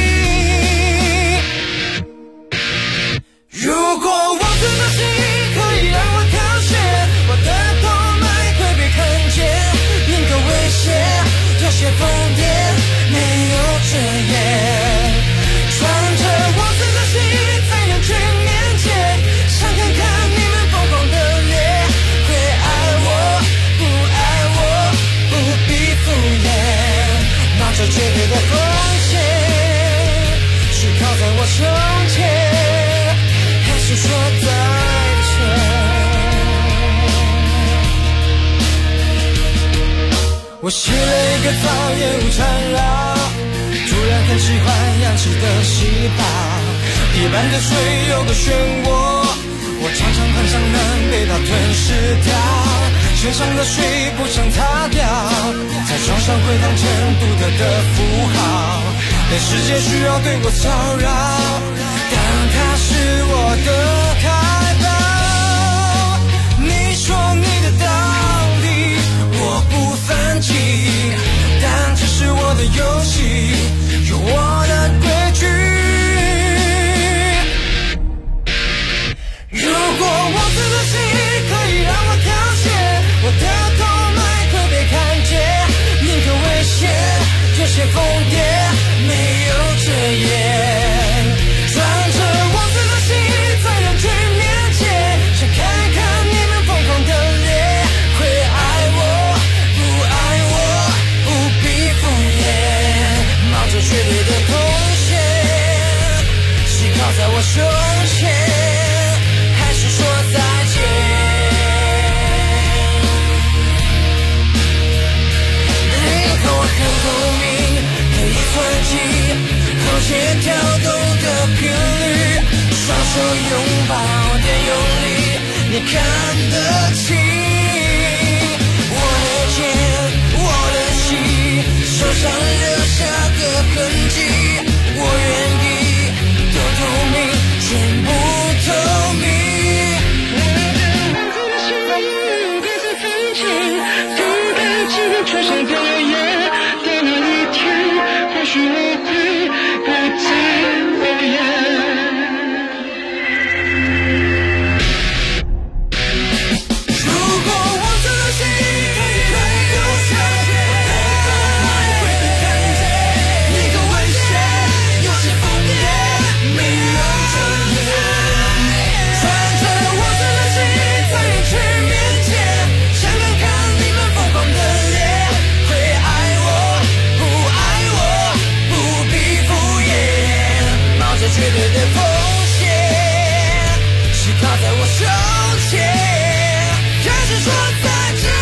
如果王子的心意可以让我挑选，我的动脉会被看见，宁可危险，有些疯癫，没有遮掩，穿着王子的心衣在人群面前，想看看你们疯狂的脸，会爱我不爱我， 我胸前，还是说再见？我洗了一个澡，烟雾缠绕，突然很喜欢氧气的细胞，夜半的水有个漩涡，我常常很想能被它吞噬掉，身上的水不想擦掉，在床上回荡成独特的符号，但世界需要对我骚扰，但它是我的开宝。你说你的道理我不反击，但这是我的游戏，有我的规矩。如果我自的心可以让我凋谢，我的头脉会被看见，宁可危险，有些疯癫，没有遮掩。穿着王子的心在人群面前，想看看你们疯狂的脸，会爱我不爱我，不必敷衍，冒着绝对的风险，依靠在我胸前，说再见。灵魂很透明，可以传递和谐跳动的频率，双手拥抱的用力，你看得清我的肩，我的心，手上留下的痕迹，我愿意都透明，全部透明。穿上表演的那一天，或许我会不再表演。如果我这个心可以留下点会被看见，你的危险有些疯癫，没有遮掩。穿着我这个心在人群面前，想看看你们疯狂的脸，绝对的风险，是靠在我胸前，开始说再见。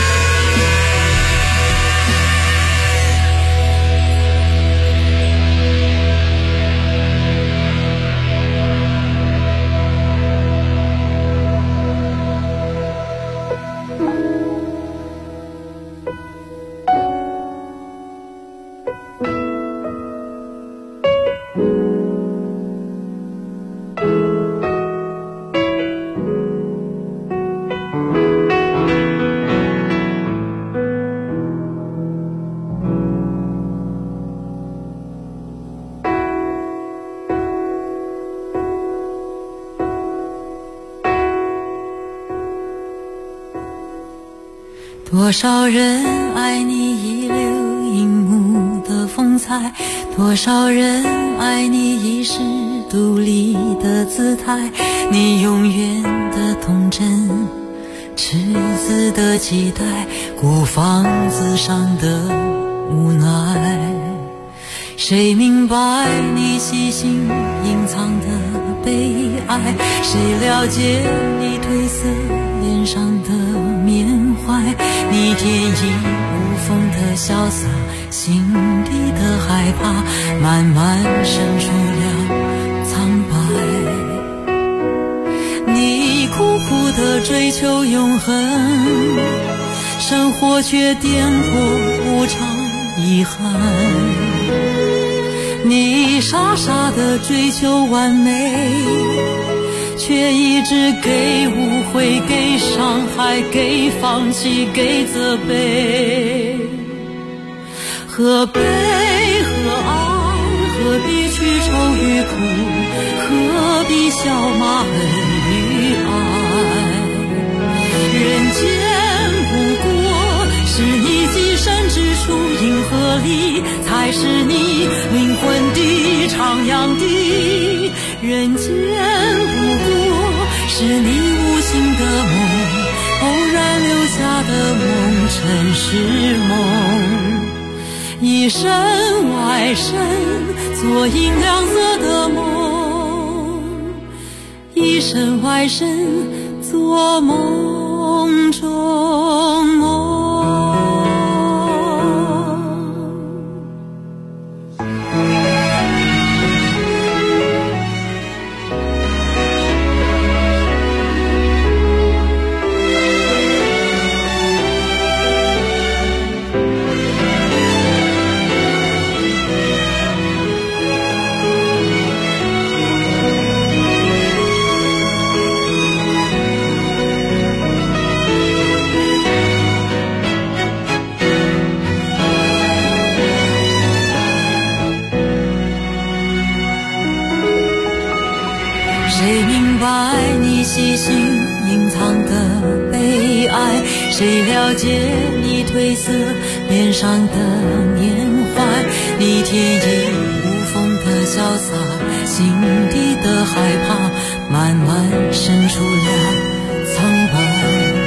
多少人爱你一柳银幕的风采，多少人爱你一世独立的姿态，你永远的童真，赤子的期待，孤芳自赏的无奈。谁明白你细心隐藏的悲哀，谁了解你褪色脸上的缅怀，你天衣无缝的潇洒，心底的害怕慢慢渗出了苍白。你苦苦的追求永恒，生活却颠簸无常遗憾。你傻傻的追求完美，却一直给误会，给伤害，给放弃，给责备。何悲何爱，何必去愁与苦，何必笑骂恨与爱。人间不过是你寄身之处，银河里才是你灵魂的徜徉地。人间不过是你无心的梦，偶然留下的梦，尘世梦。以身外身，做银亮色的梦。 身外身做梦中梦。谁明白你细心隐藏的悲哀？谁了解你褪色脸上的缅怀？你天衣无缝的潇洒，心底的害怕慢慢渗出了苍白。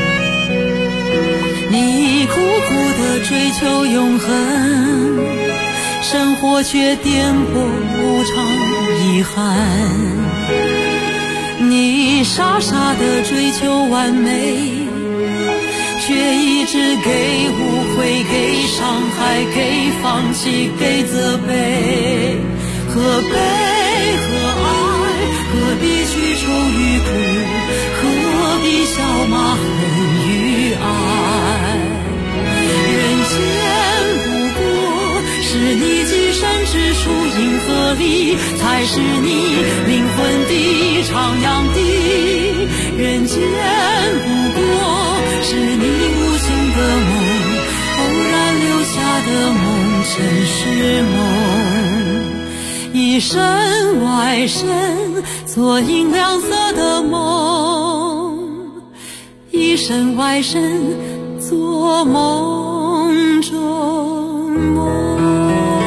你苦苦的追求永恒，生活却颠簸无常遗憾。你傻傻地追求完美，却一直给误会，给伤害，给放弃，给责备。何悲何爱，何必去愁与苦，何必笑骂恨与爱。人间不过是你寄身之处，银河里才是你灵魂的徜徉地。人间不过是你无心的梦，偶然留下的梦，真是梦。一身外身做银亮色的梦，一身外身做梦中梦。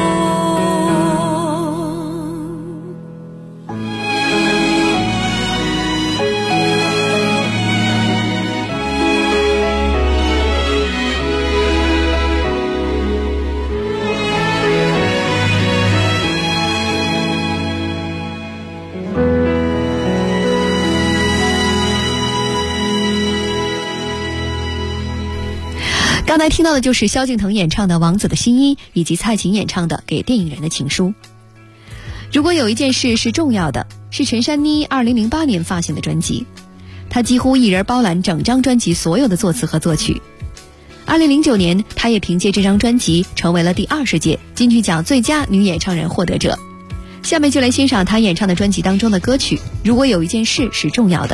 刚才听到的就是萧敬腾演唱的《王子的新衣》，以及蔡琴演唱的《给电影人的情书》。如果有一件事是重要的，是陈珊妮2008年发行的专辑，她几乎一人包揽整张专辑所有的作词和作曲。2009年，她也凭借这张专辑成为了第20届金曲奖最佳女演唱人获得者。下面就来欣赏她演唱的专辑当中的歌曲《如果有一件事是重要的》。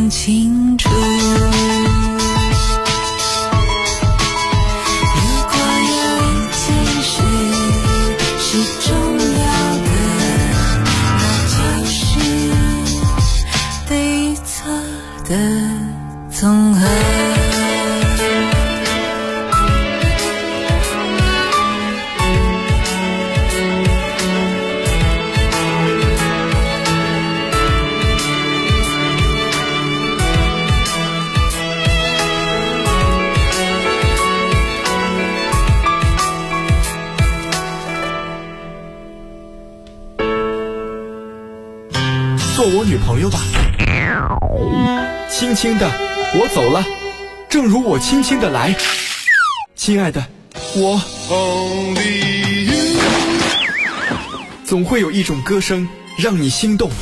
更清楚。的综合。 做我女朋友吧。轻轻的，我走了，正如我轻轻的来。亲爱的，我总会有一种歌声让你心动。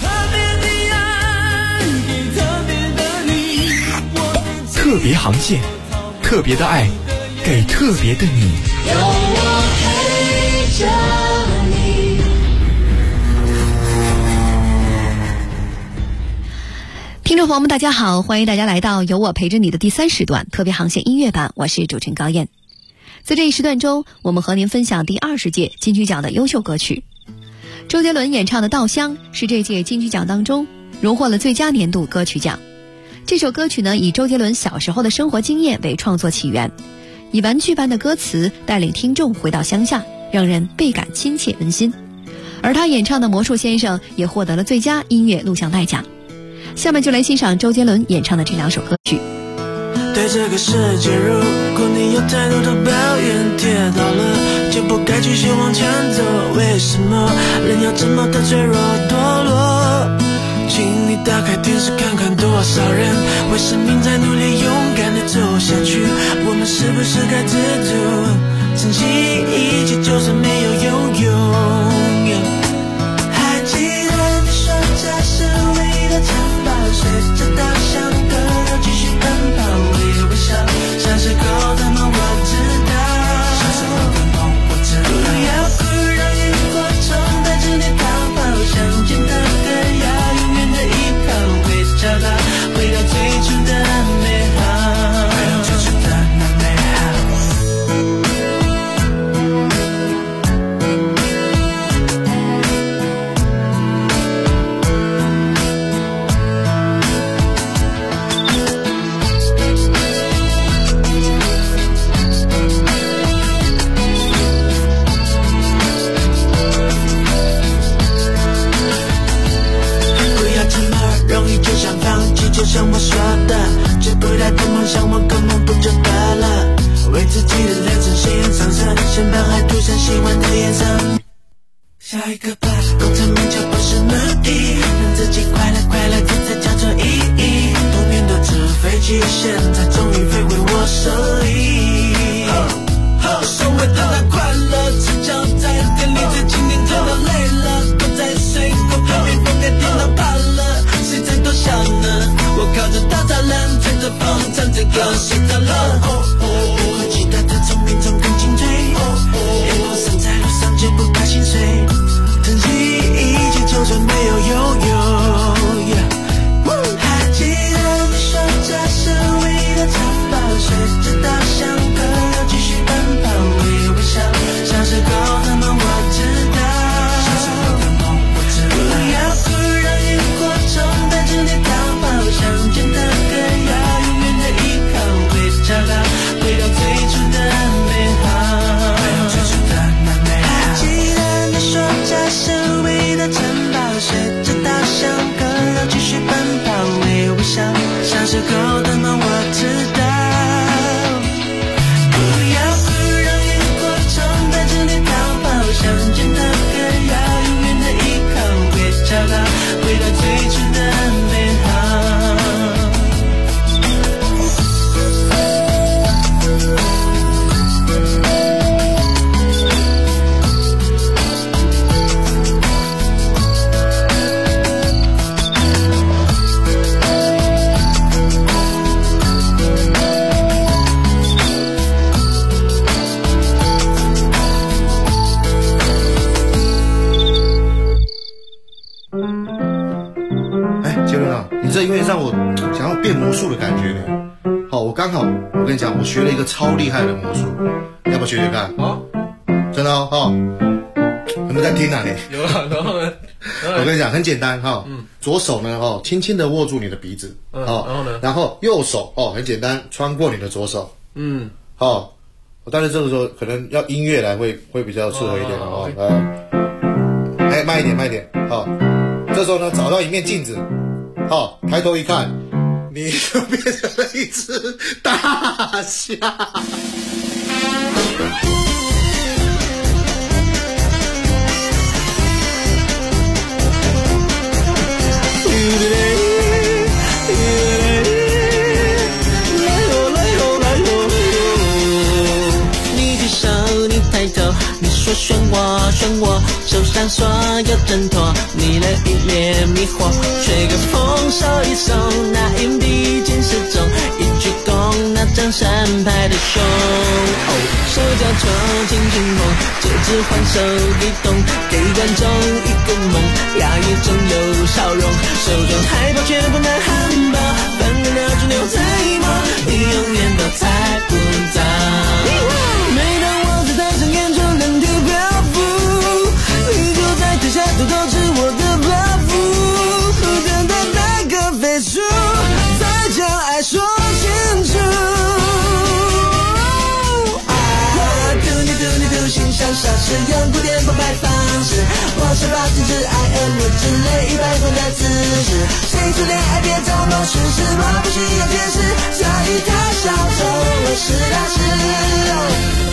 特别航线，特别的爱，给特别的你。有我陪着你。 听众朋友们大家好，欢迎大家来到有我陪着你的第3时段特别航线音乐版，我是主持人高燕。在这一时段中，我们和您分享第20届金曲奖的优秀歌曲。周杰伦演唱的《稻香》是这届金曲奖当中荣获了最佳年度歌曲奖。这首歌曲呢，以周杰伦小时候的生活经验为创作起源，以玩具般的歌词带领听众回到乡下，让人倍感亲切温馨。而他演唱的《魔术先生》也获得了最佳音乐录像带奖。下面就来欣赏周杰伦演唱的这2首歌曲。 对这个世界，如果你有太多的抱怨，跌倒了就不该继续往前走。为什么人要这么的脆弱堕落？请你打开电视看看，多少人为生命在努力，勇敢的走下去。我们是不是该知足，珍惜一切，就算没有拥有。还记得你说这是唯一的城堡，随着稻香歌谣继续奔跑，微微笑，小时候的梦我知道，小时候的梦我知道。不要哭，让萤火虫带着你逃跑，乡间的歌谣永远的依靠，会找到回到最初的美好，回到最初的那美好。就像我说的，追不来的梦想我根本不就得了，为自己的人生鲜上色，先把海涂上喜欢的颜色。下一个吧，功成名就不是目的，让自己快乐快乐，这才叫做意义。多年的纸飞机，现在终于飞回我手里。所谓的那快乐，赤脚在店里，最近你真的累了，躲在水沟旁边，风给电脑怕了，谁在多想呢？我靠着大栅栏，吹着风，唱着歌，睡着了。别和其他的聪明总更精锐，眼光散在路上就不怕心碎，珍惜一切，就算没有拥有。还记得你说这是唯一的城堡，随着稻香歌谣继续奔跑，微微笑，小时候的梦我知道，小时候的梦我知道。不要哭，让萤火虫带着你逃跑，乡间的歌谣永远的依靠，会找到回到最初的美好，回到最初的那美好。还记得你说这是唯一的城堡，随着稻香歌谣继续奔跑，微微笑，小时候的梦我知道。不要哭，让萤火虫带着你逃跑，乡间的歌谣永远的依靠，会找到回到最初的美好。 变魔术的感觉呢。好，我刚好，我跟你讲，我学了一个超厉害的魔术，要不要学学看？ 好， 真的哦，有没有在听啊你？ 有了，然后呢？ 我跟你讲，很简单哈。左手呢，轻轻的握住你的鼻子， 然后呢？ 然后右手很简单，穿过你的左手。但是这个时候可能要音乐来会比较适合一点哦。慢一点，慢一点。这时候呢，找到一面镜子，抬头一看，你就变成了一只大虾。 你说选我，手上所有挣脱，你的一脸迷惑，吹个风，手一松，那硬币金时钟，一鞠躬，那掌声拍的凶。手交错，轻轻碰，戒指换手一动，给观众一个梦，压抑中有笑容，手中海报却不能hand抱，半个鸟只牛仔帽，你永远都猜不到。每当我在台上演出人体漂浮，你就在台下偷偷吃我的包袱，等到那个飞出，再将爱说清楚。心像傻事，用古典澎湃方式，我是把精致爱恩我之类100种的姿势，谁说恋爱别找梦事，是我不需要解释，在意他小丑，我是大师。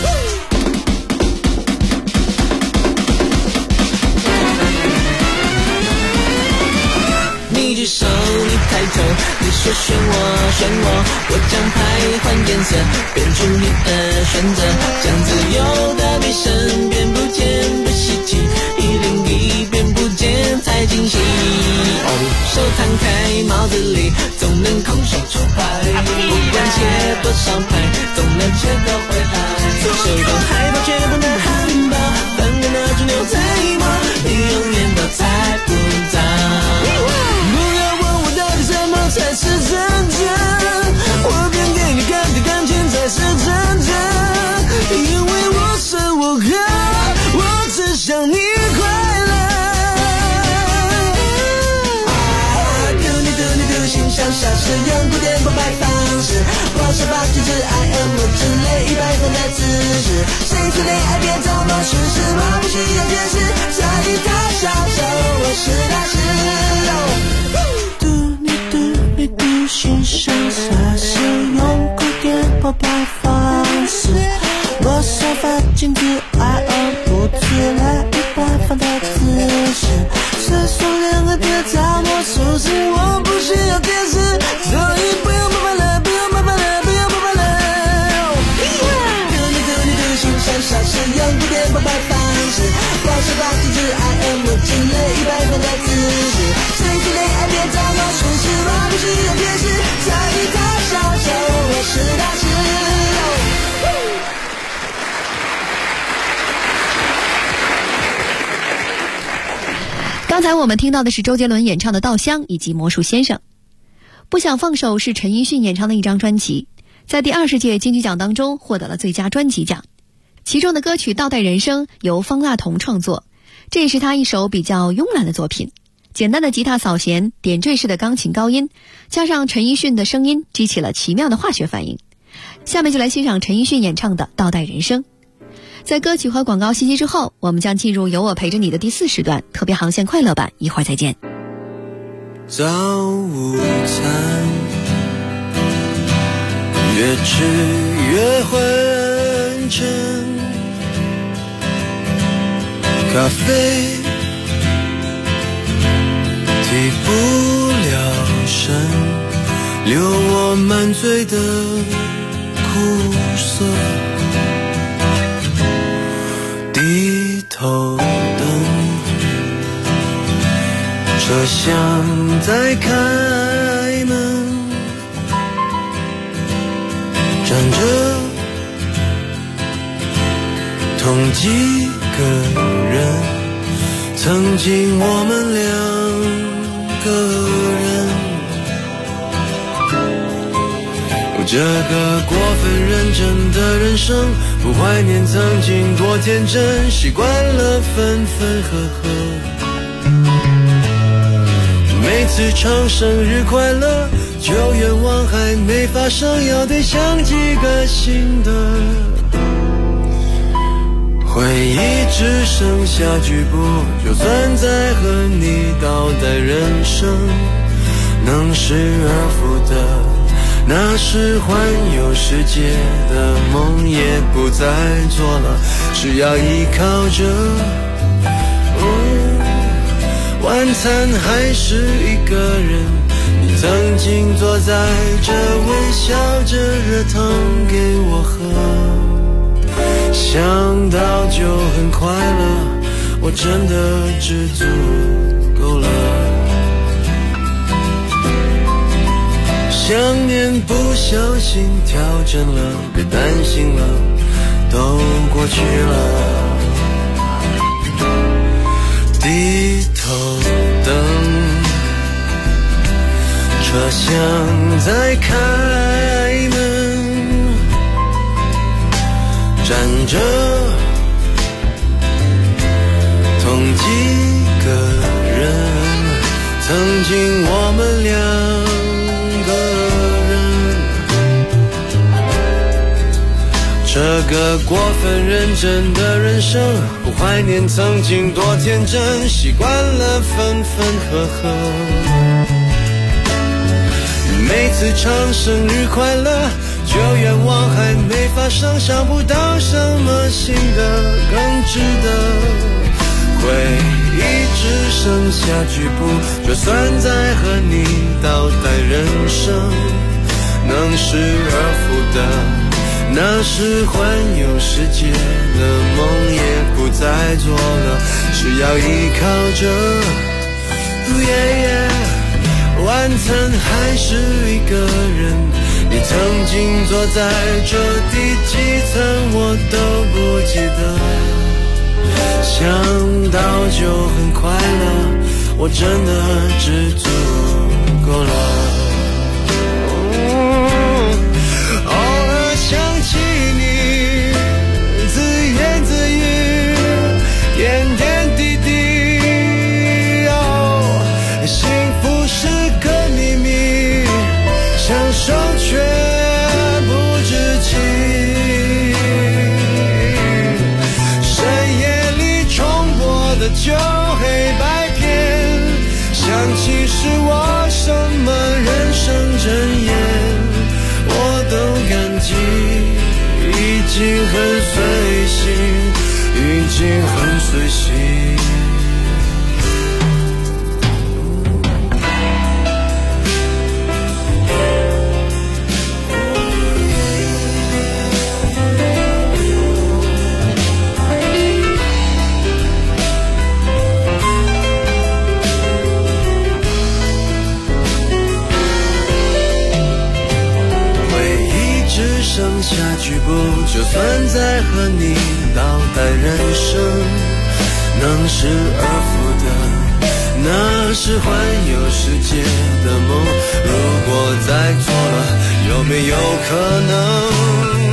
你举手，你抬头，你说选我，我将牌换颜色，变出你的选择，将自由的迷身变不见不稀奇，101变不见才惊喜。手摊开，帽子里总能空手出牌，不管切多少牌，总能全都回来。手中海报却不能hand抱，半个那只牛仔帽，你永远都猜不到。才是真正，我便给你看的感情才是真正，因为我生我和，我只想你快乐。do 心像傻事，用古典澎湃方式，我是把精致爱恩我之类100种的姿势，谁说恋爱别找梦事，是我不需要解释，在意他小丑，我是大师。心像傻事，用古典澎湃方式，我手法精致爱而不自来100种的姿势，谁说恋爱别找魔术师，我不需要解释，所以不用麻烦了，不用麻烦了，不用麻烦了。do 心像傻事，用古典澎湃方式，我手法精致爱而不自来100种的姿势，谁说恋爱别找魔术师，我不需要解释，在意他小丑，我是大师。 刚才我们听到的是周杰伦演唱的《稻香》以及《魔术先生》。不想放手是陈奕迅演唱的一张专辑，在第20届金曲奖当中获得了最佳专辑奖。其中的歌曲《倒带人生》由方大同创作，这也是他一首比较慵懒的作品。简单的吉他扫弦，点缀式的钢琴高音，加上陈奕迅的声音，激起了奇妙的化学反应。下面就来欣赏陈奕迅演唱的《倒带人生》。在歌曲和广告信息之后，我们将进入有我陪着你的第4时段特别航线快乐版，一会儿再见。 早午餐越吃越昏沉，咖啡提不了神，留我满嘴的苦涩，低头等车厢在开门，站着同几个人，曾经我们2个人。 这个过分认真的人生，不怀念曾经多天真，习惯了分分合合。每次唱生日快乐，旧愿望还没发生，要得想几个新的。回忆只剩下局部，就算再和你倒带人生，能失而复得，那是环游世界的梦也不再做了，只要依靠着。晚餐还是一个人，你曾经坐在这微笑着热汤给我喝，想到就很快乐，我真的知足够了。想念不小心调整了，别担心了，都过去了。低头等，车厢在开门，站着同几个人，曾经我们两个人，这个过分认真的人生，不怀念曾经多天真，习惯了分分合合。每次唱生日快乐，旧愿望还没发生，想不到什么新的更值得。回忆只剩下局部，就算再和你倒带人生，能失而复得，那是环游世界的梦也不再做了，只要依靠着。晚餐还是一个人，你曾经坐在这第几层我都不记得，想到就很快乐，我真的知足够了。偶尔想起你自言自语，点点滴滴，幸福是个秘密，享受却不知情。深夜里重播的旧黑白片，想起是我什么人生箴言，我都感激，已经很随性，已经很随性。剩下局部，就算再和你倒带人生，能失而复得，那是环游世界的梦。如果再错了，有没有可能？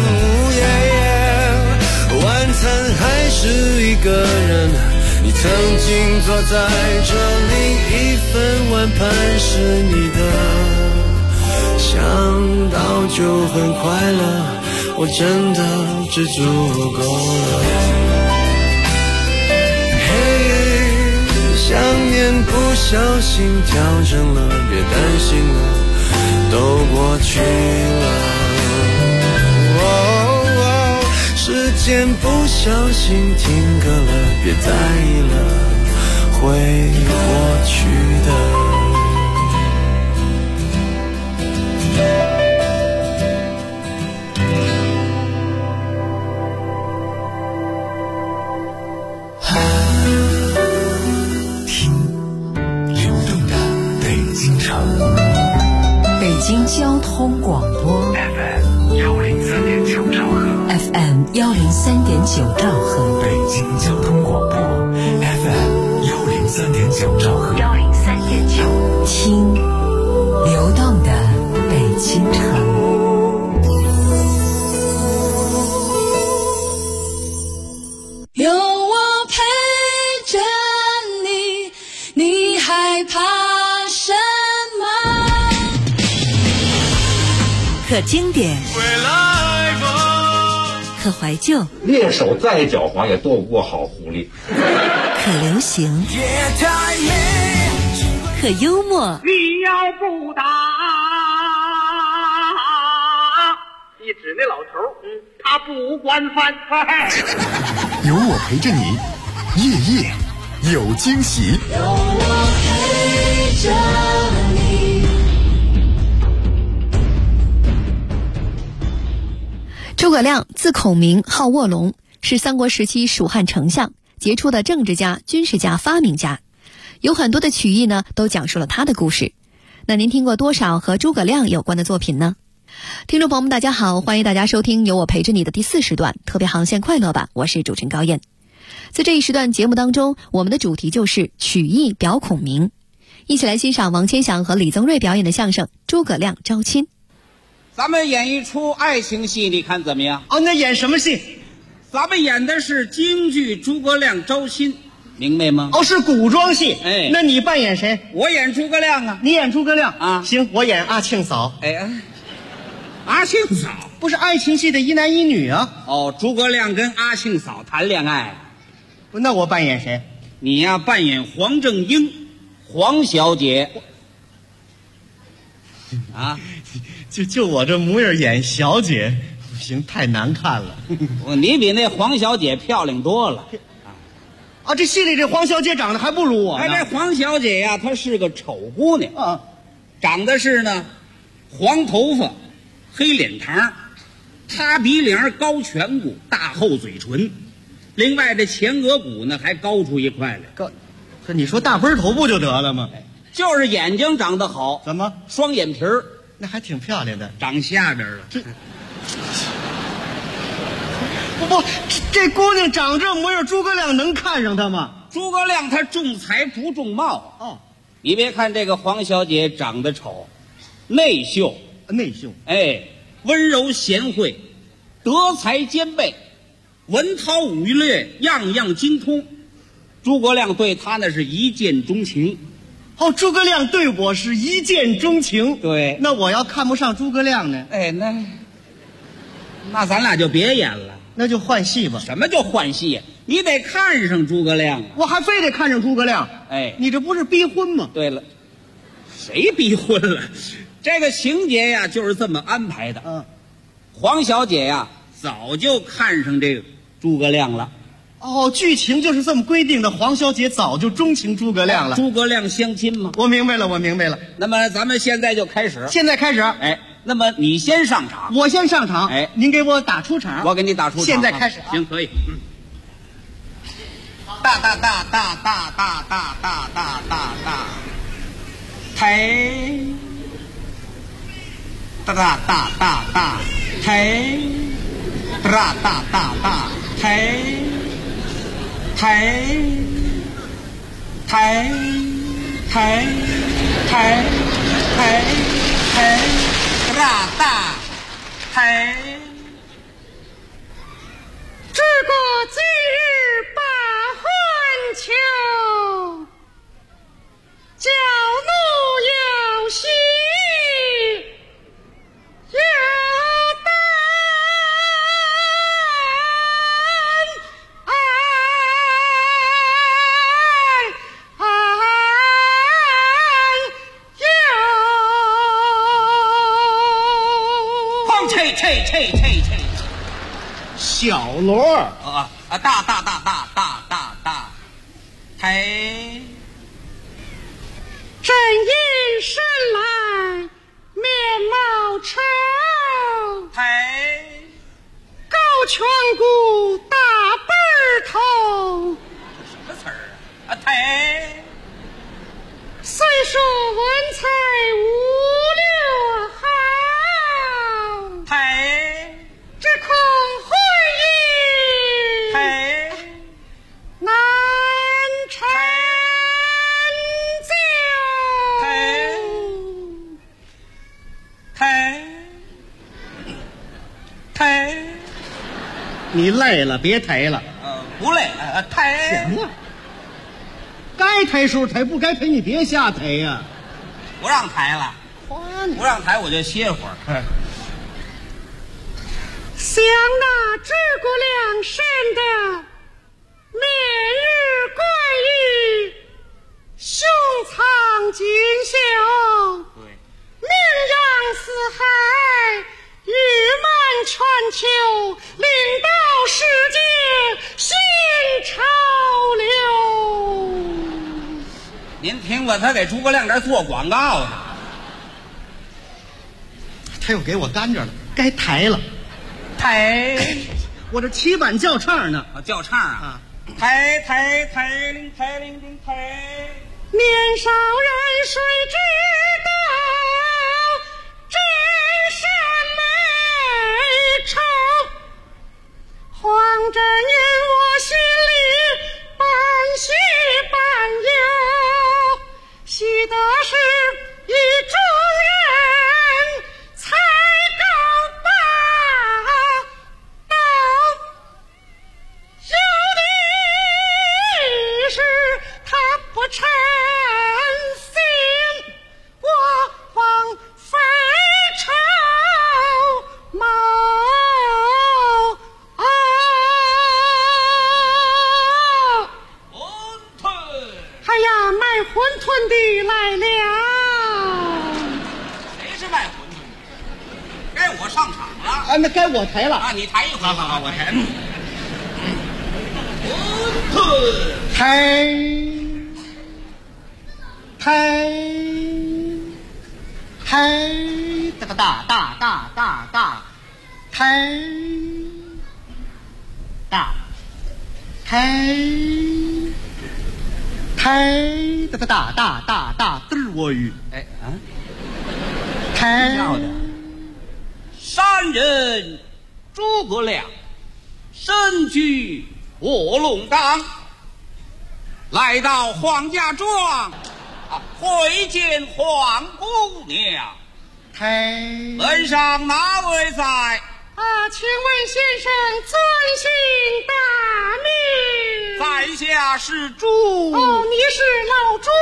晚餐还是一个人，你曾经坐在这里，一份碗盘是你的。想到就很快乐，我真的知足够了。想念不小心调整了，别担心了，都过去了。时间不小心停格了，别在意了，会过去的。 北京交通广播 FM 103.9兆赫 FM 103.9兆赫， 北京交通广播 FM 103.9兆赫 103.9，听流动的北京城。 可经典，可怀旧， 猎手再狡猾也斗不过好狐狸。 可流行，可幽默。 你要不打，一指那老头，他不管饭。 有我陪着你，夜夜有惊喜。 有我陪着你。 诸葛亮字孔明，号卧龙，是三国时期蜀汉丞相，杰出的政治家、军事家、发明家。有很多的曲艺呢，都讲述了他的故事。那您听过多少和诸葛亮有关的作品呢？听众朋友们，大家好，欢迎大家收听有我陪着你的第4时段特别航线快乐版，我是主持人高燕。在这一时段节目当中，我们的主题就是曲艺表孔明，一起来欣赏王千祥和李增瑞表演的相声《诸葛亮招亲》。 咱们演一出爱情戏，你看怎么样？ 哦，那演什么戏？ 咱们演的是京剧《诸葛亮招亲》，明白吗？ 哦，是古装戏。 哎， 那你扮演谁？ 我演诸葛亮啊。 你演诸葛亮啊？ 行，我演阿庆嫂。 哎，阿庆嫂不是爱情戏的一男一女啊？ 哦，诸葛亮跟阿庆嫂谈恋爱。 那我扮演谁？ 你呀，扮演黄正英，黄小姐。啊， 就我这模样演小姐，不行，太难看了。 你比那黄小姐漂亮多了。 啊，这戏里这黄小姐长得还不如我呢。 哎，这黄小姐呀，她是个丑姑娘啊，长得是呢，黄头发，黑脸膛，塌鼻梁，高颧骨，大厚嘴唇，另外这前额骨呢还高出一块来。 高，这你说大背头不就得了吗？ 就是眼睛长得好。 怎么？ 双眼皮儿， 那还挺漂亮的。 长下边了。 这姑娘长这模样，诸葛亮能看上她吗？ 诸葛亮他重才不重貌。 哦， 你别看这个黄小姐长得丑，内秀。 内秀。 哎，温柔贤惠，德才兼备，文韬武略样样精通。诸葛亮对她那是一见钟情。 哦，诸葛亮对我是一见钟情。 对， 那我要看不上诸葛亮呢？ 哎，那咱俩就别演了， 那就换戏吧。 什么叫换戏呀？你得看上诸葛亮啊！ 我还非得看上诸葛亮。 哎， 你这不是逼婚吗？ 对了，谁逼婚了？这个情节呀，就是这么安排的。 嗯， 黄小姐呀，早就看上这个诸葛亮了。 哦，剧情就是这么规定的。黄小姐早就钟情诸葛亮了。 诸葛亮相亲吗？ 我明白了，我明白了。 那么咱们现在就开始。 现在开始。 哎，那么你先上场， 我先上场。 哎， 您给我打出场， 我给你打出场。 现在开始。 行，可以。大大大大大大大大大大大，抬，大大大大大抬，大大大大抬，抬，抬，抬，抬，抬，抬，大大抬。 这个今日把婚求，教奴有喜有担， 小锣大大大大大大大，抬， 正阴生来面貌丑， 抬， 高颧骨大背头， 什么词儿啊？抬， 虽说文采无六好， 抬， 只恐婚姻抬， 难成就， 抬，抬， 你累了别抬了。 不累，抬。 行了，该抬时候抬，不该抬你别瞎抬呀。 不让抬了，不让抬我就歇会儿。 像那诸葛亮生的烈日怪异，胸藏锦绣，名扬四海，誉满全球，领导世界新潮流。 您听吧，他给诸葛亮这做广告呢， 他又给我干着了，该抬了，抬！我这七板叫唱呢， 叫唱啊！抬抬抬铃抬铃铃抬。 年少人谁知道，真善美丑。黄针引我心里半喜半忧，喜的是一众人才高八斗，有的是他不诚信，我枉费愁谋。哎呀，卖馄饨的来了！ 谁是卖馄饨的？该我上场了啊，那该我抬了啊！你抬一回，好，我抬。 抬，这个大，抬，大，抬，这个大，嘚儿我鱼， 哎啊， 抬的山人诸葛亮身居卧龙岗，来到黄家庄，会见黄姑娘。门上哪位在？ 请问先生尊姓大在名？ 下是猪。 哦，你是老猪。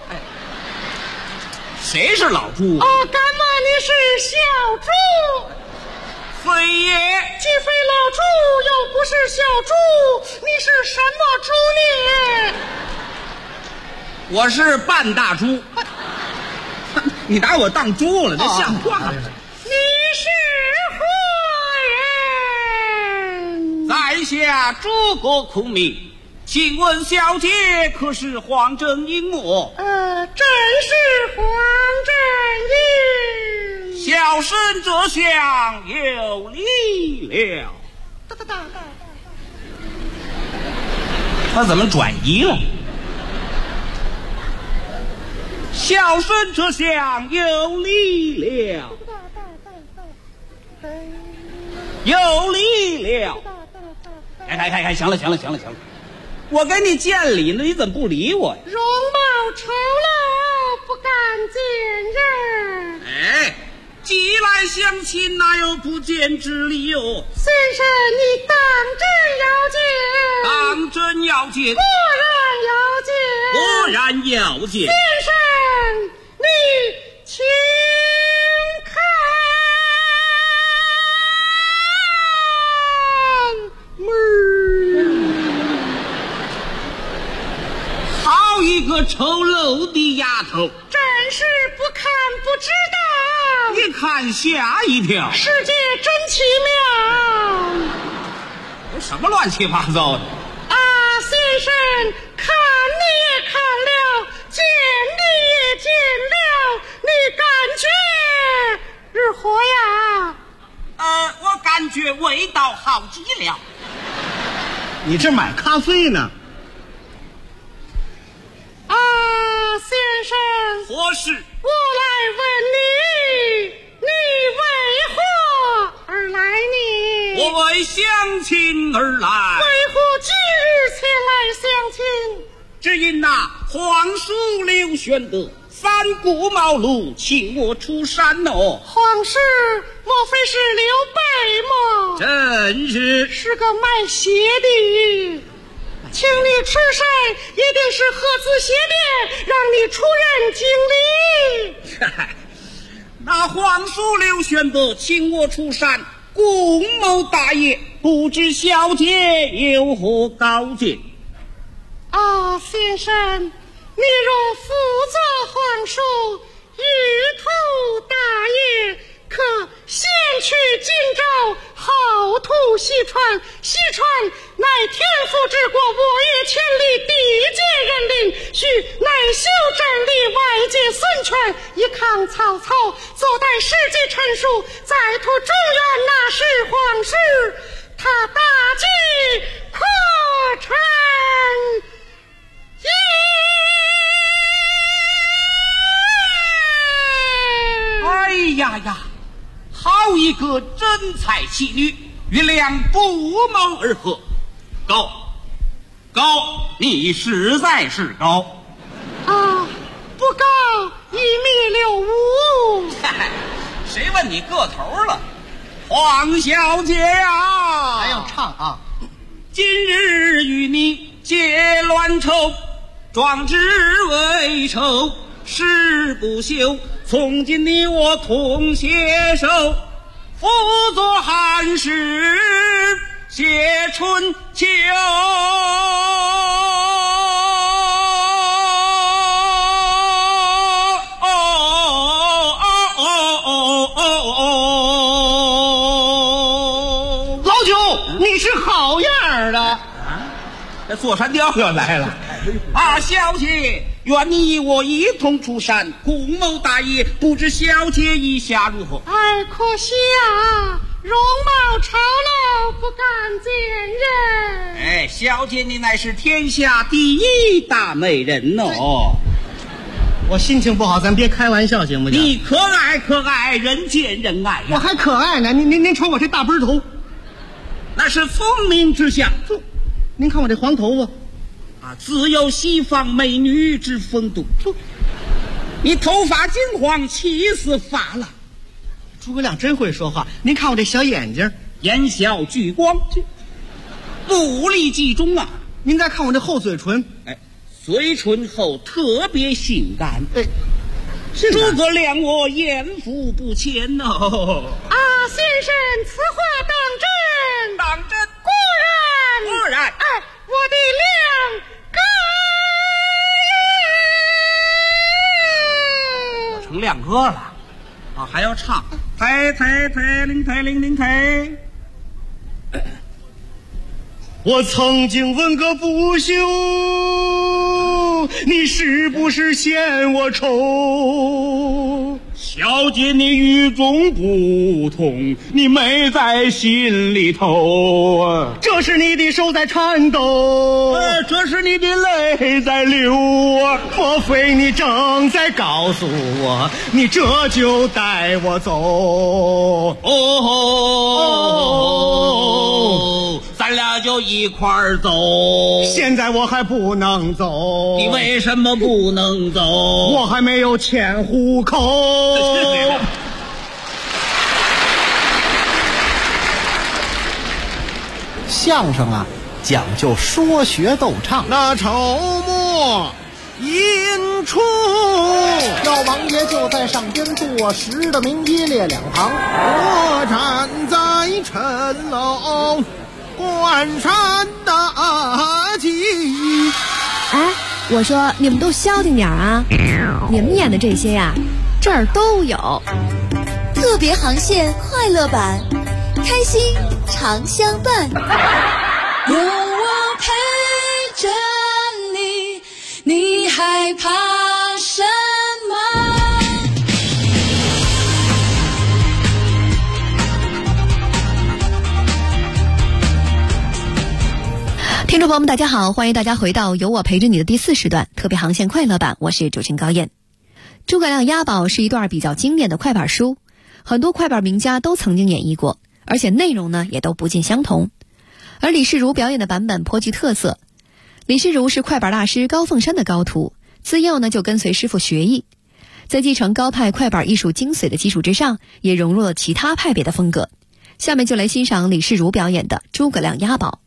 谁是老猪？ 敢问你是小猪？ 非也。 既非老猪，又不是小猪，你是什么猪呢？ 我是半大猪。你拿我当猪了，这像话吗？ 你是何人？ 在下诸葛孔明，请问小姐可是黄正英么？ 真是黄正英。 小生这厢有礼了。他怎么转移了？小生这厢有礼了，有礼了。哎，行了，我给你见礼呢，你怎么不理我呀？ 容貌丑陋，不敢见人。 哎，既来相亲，哪有不见之理哟？ 先生，你当真要见？ 果然要见。 先生，你请看门。 好一个丑陋的丫头， 真是不看不知道。 一看吓一跳， 世界真奇妙。 什么乱七八糟的？ 先生，看你也看了，见你也见了，你感觉如何呀？ 我感觉味道好极了。 你这买咖啡呢？ 先生， 何事？ 我来问你，你为何而来呢？ 我为相亲而来。 为何今日前来相亲？ 只因那皇叔刘玄德三顾茅庐，请我出山哦。 皇叔莫非是刘备吗？真是。 是个卖鞋的。请你出山，一定是合资鞋店，让你出人经理。 那皇叔刘玄德请我出山， 顾某大爷，不知小姐有何高见？ 啊，先生，你若负责还书，玉兔大爷可先去荆州，后图西川。西川乃天父之国，我也千里地界人领，须内修整理，外界孙权，以抗曹操，坐待时机成熟，再图中原那时皇室，他大计可成。 哎呀呀，好一个真才奇女，月亮不谋而合。高，你实在是高啊！不高1.65米。 谁问你个头了？黄小姐呀， 还要唱啊！ 今日与你结乱仇，壮志未酬，誓不休。从今你我同携手，辅佐汉室写春秋。 老九，你是好样的！ 这座山雕要来了啊！小姐，愿你我一同出山。顾某大爷，不知小姐意下如何？ 哎，可惜啊，容貌丑陋，不敢见人。 哎，小姐你乃是天下第一大美人哦。 我心情不好，咱别开玩笑行不行？ 你可爱，人见人爱呀。 我还可爱呢，您瞅我这大背头， 那是聪明之相。 您看我这黄头发啊，自有西方美女之风度。你头发金黄，气似发蜡。 诸葛亮真会说话。您看我这小眼睛， 眼小聚光，不离集中啊。 您再看我这厚嘴唇， 哎，嘴唇厚，特别性感。 哎， 诸葛亮我艳福不浅哦。 啊，先生，此话当真？果然。哎，我的两哥我成亮哥了啊！还要唱抬铃抬。 我曾经问个不休，你是不是嫌我丑？ 小姐你与众不同，你美在心里头啊！ 这是你的手在颤抖， 这是你的泪在流啊！ 莫非你正在告诉我，你这就带我走？ 咱俩就一块儿走。 现在我还不能走。 你为什么不能走？ 我还没有迁户口。 相声啊，讲究说学逗唱。 那筹末引出， 老王爷就在上边坐实的名一列两行。 我站在城楼关山大旗。 哎，我说你们都消停点啊！你们演的这些呀，这儿都有。 特别航线快乐版，开心常相伴。有我陪着你，你害怕什么？ 听众朋友们大家好，欢迎大家回到有我陪着你的第4时段特别航线快乐版，我是主持人高燕。诸葛亮押宝是一段比较经典的快板书，很多快板名家都曾经演绎过，而且内容呢也都不尽相同。而李世儒表演的版本颇具特色。李世儒是快板大师高凤山的高徒，自幼呢就跟随师傅学艺，在继承高派快板艺术精髓的基础之上，也融入了其他派别的风格。下面就来欣赏李世儒表演的诸葛亮押宝。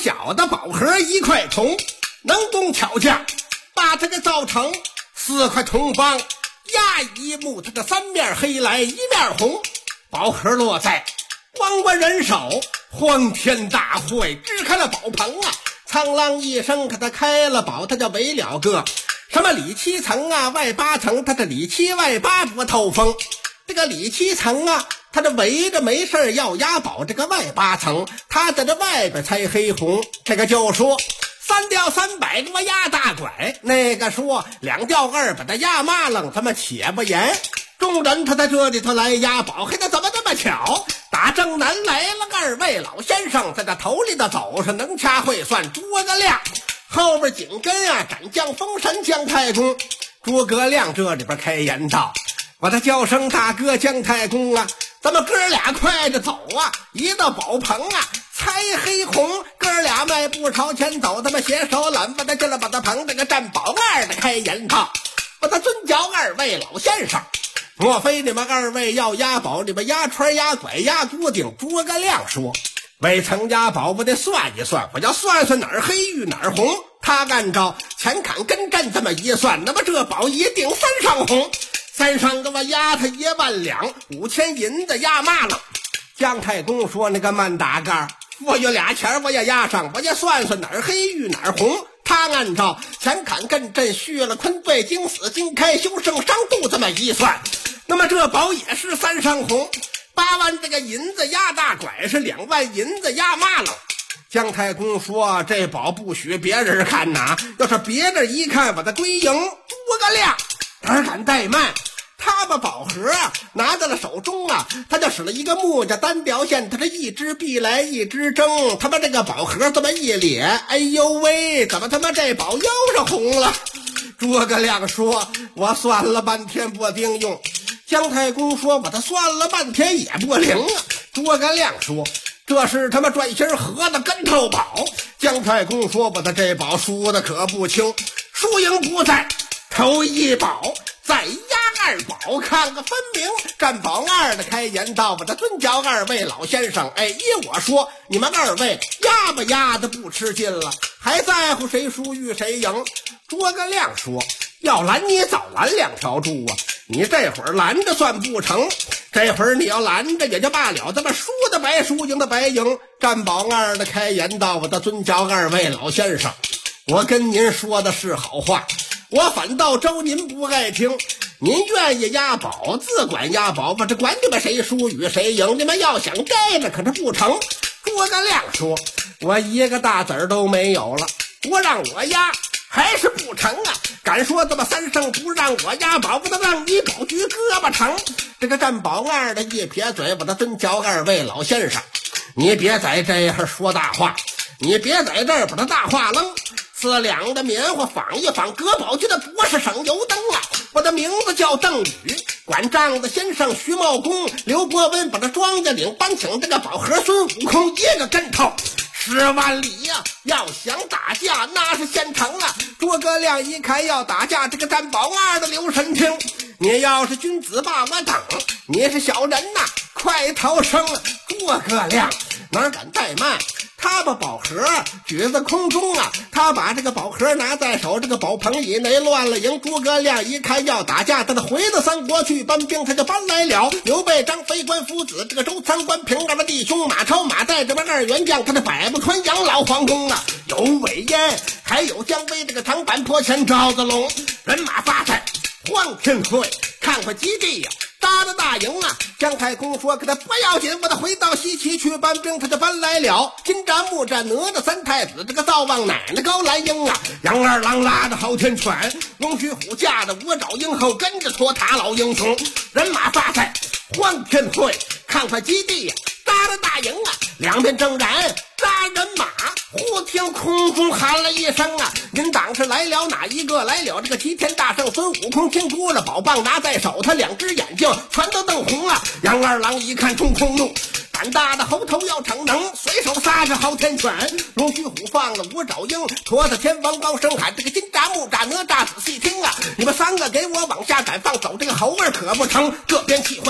小的宝盒1块铜，能工巧匠把它给造成4块铜棒，压一木，它的3面黑来1面红，宝盒落在王官人手，荒天大会支开了宝棚啊，苍啷一声他开了宝，他就围了个什么里7层啊外8层，他这里7外8不透风，这个里7层啊他这围着没事要押宝，这个外8层他在这外边猜黑红，这个就说3吊300个压大拐，那个说2吊200的压麻楞，他们且不言，众人他在这里头来押宝，嘿，他怎么这么巧？打正南来了2位老先生，在这头里的走上能掐会算，诸葛亮后边紧跟啊斩将封神姜太公。诸葛亮这里边开言道：我的叫声大哥姜太公啊，咱们哥俩快着走啊，一到宝棚啊猜黑红，哥俩迈步朝前走，他们携手揽把他进了把他棚，这个占宝2的开言道：把他尊叫2位老先生，莫非你们2位要押宝？你们押穿押拐押固定？诸葛亮说：未曾押宝，我得算一算，我要算算哪儿黑玉哪儿红。他按照前坎跟阵这么一算，那么这宝一定3上红，3上给我押他1万两，5000银子押麻了。姜太公说：那个慢大个，富裕俩钱我也押上，我也算算哪儿黑玉哪儿红。他按照前坎艮震续了坤兑经死经开修生伤度这么一算，那么这宝也是3上红，8万这个银子压大拐，是2万银子压麻了。姜太公说：这宝不许别人看呐，要是别人一看把它归赢。诸葛亮胆敢怠慢，他把宝盒拿到了手中啊，他就使了一个木匠单条线，他这一支臂来一支针，他把这个宝盒这么一咧，哎呦喂，怎么他妈这宝又是红了？诸葛亮说：我算了半天不顶用。姜太公说：我他算了半天也不灵啊。诸葛亮说：这是他妈转心河的跟头宝。姜太公说：我他这宝输的可不轻，输赢不在头一宝，再押2宝看个分明。占宝2的开言道：我的尊叫2位老先生，哎，依我说你们2位押不押的不吃劲了，还在乎谁输与谁赢？诸葛亮说：要拦你早拦2条柱啊，你这会儿拦着算不成，这会儿你要拦着也就罢了，咱们输的白输，赢的白赢。占宝2的开言道：我的尊叫2位老先生，我跟您说的是好话，我反倒招您不爱听。您愿意押宝自管押宝，我这管你们谁输与谁赢，你们要想盖着可是不成。诸葛亮说：我一个大子儿都没有了，不让我押还是不成啊！敢说这么3胜不让我押宝，不能让你宝局胳膊成。这个占宝2的一撇嘴：我的尊叫2位老先生，你别在这样说大话，你别在这儿把他大话扔。4两的棉花仿一仿，葛宝局的博士省油灯啊！我的名字叫邓宇，管账的先生徐茂公、刘伯温把这庄稼领搬请这个宝盒孙悟空一个跟头10万里呀！要想打架那是现成啊！诸葛亮一看要打架，这个占宝2的留神听，你要是君子把我等，你是小人呐，快逃生！诸葛亮哪敢怠慢，他把宝盒举在空中啊，他把这个宝盒拿在手，这个宝棚以内乱了营。诸葛亮一看要打架，他就回到3国去搬兵，他就搬来了刘备、张飞、关夫子，这个周仓、关平2位弟兄，马超、马岱这边2员将，他的百步穿杨老皇宫啊，有韦燕，还有姜维这个长坂坡前赵子龙，人马发散，晃天会，看看基地呀，搭的大营啊！姜太公说：可他不要紧，我得回到西岐去搬兵，他就搬来了金吒、木吒、哪吒3太子，这个灶王奶奶高兰英啊，杨二郎拉着昊天犬，龙须虎驾着五爪鹰后跟着托塔老英雄，人马发散，晃天会，看看基地呀，搭的大营啊，两边正然扎人马。忽听空中喊了一声啊，您党是来了哪一个？来了这个齐天大圣孙悟空，听哭了宝棒拿在手，他2只眼睛全都瞪红啊！杨二郎一看冲冲怒，胆大的猴头要逞能，随手撒着昊天犬，龙须虎放了五爪鹰，驮着天王高声喊：这个金吒、木吒、哪吒，仔细听啊！你们3个给我往下赶，放走这个猴儿可不成！这边气坏孙大圣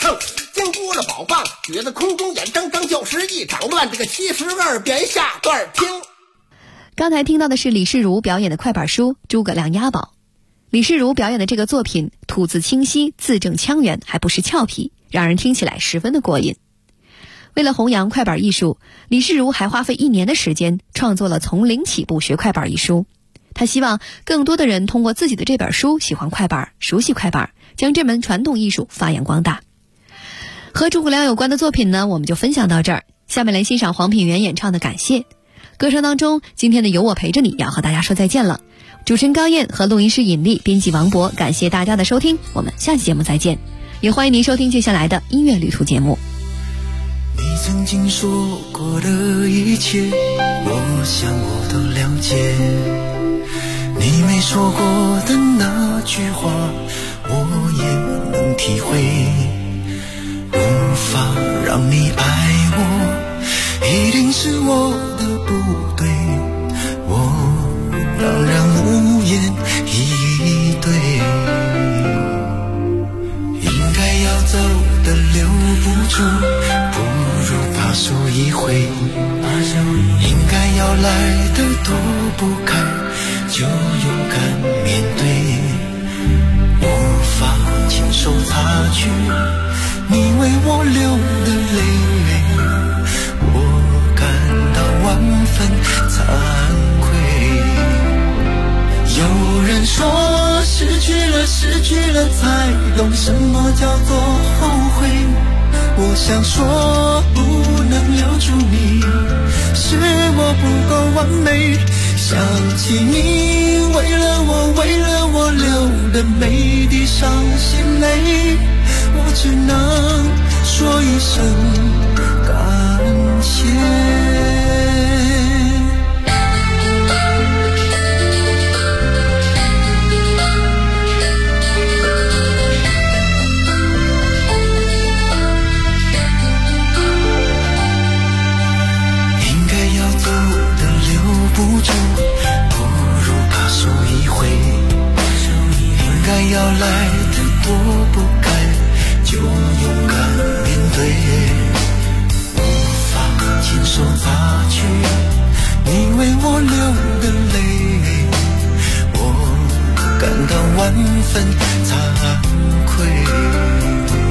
秤，经过了宝棒，举在空中眼睁睁就是一场乱。这个72变下段听。 刚才听到的是李世儒表演的快板书《诸葛亮押宝》。李世儒表演的这个作品吐字清晰，字正腔圆，还不失俏皮，让人听起来十分的过瘾。为了弘扬快板艺术，李世儒还花费1年的时间创作了《从零起步学快板》一书。他希望更多的人通过自己的这本书喜欢快板，熟悉快板，将这门传统艺术发扬光大。和诸葛亮有关的作品呢，我们就分享到这儿。下面来欣赏黄品源演唱的《感谢》。歌声当中，今天的有我陪着你要和大家说再见了。主持人高燕和录音师尹丽，编辑王博，感谢大家的收听，我们下期节目再见。也欢迎您收听接下来的音乐旅途节目。 你曾经说过的一切，我想我都了解。你没说过的那句话，我也能体会。无法让你爱我，一定是我的不对，我当然无言以对。应该要走的留不住，不如把手一挥。应该要来的躲不开，就勇敢面对。无法亲手擦去你为我流的泪，我感到万分惭愧。有人说失去了才懂什么叫做后悔，我想说不能留住你，是我不够完美。想起你为了我流的每滴伤心泪，我只能说一声感谢。应该要走的留不住，不如把手一挥。应该要来的躲不开，就勇敢面对。无法亲手擦去你为我流的泪，我感到万分惭愧。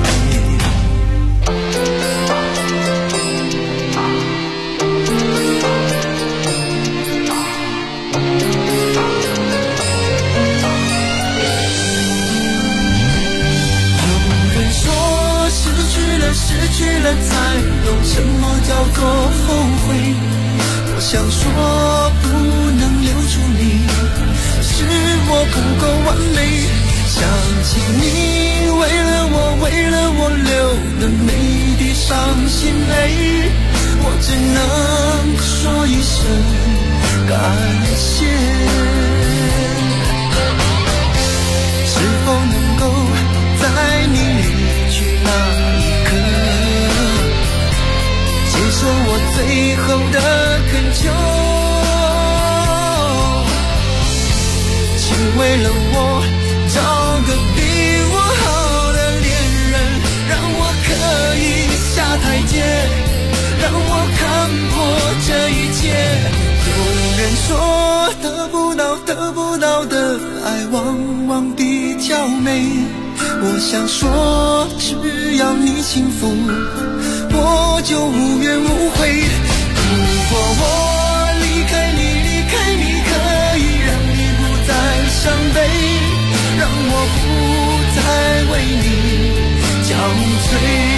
失去了才懂什么叫做后悔，我想说不能留住你，是我不够完美。想起你为了我流的每滴伤心泪，我只能说一声感谢。是否能够在你离去那一刻，接受我最后的恳求，请为了我找个比我好的恋人，让我可以下台阶，让我看破这一切。有人说得不到的爱往往比较美，我想说只要你幸福，我就无怨无悔。如果我离开你可以让你不再伤悲，让我不再为你憔悴。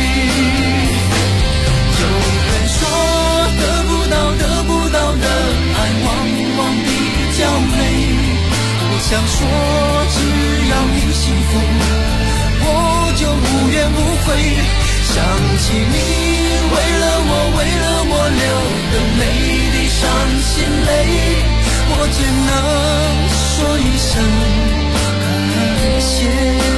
有人说得不到的爱往往比较美，我想说只要你幸福，我就无怨无悔。想起你为了我流的每滴伤心泪，我只能说一声感谢。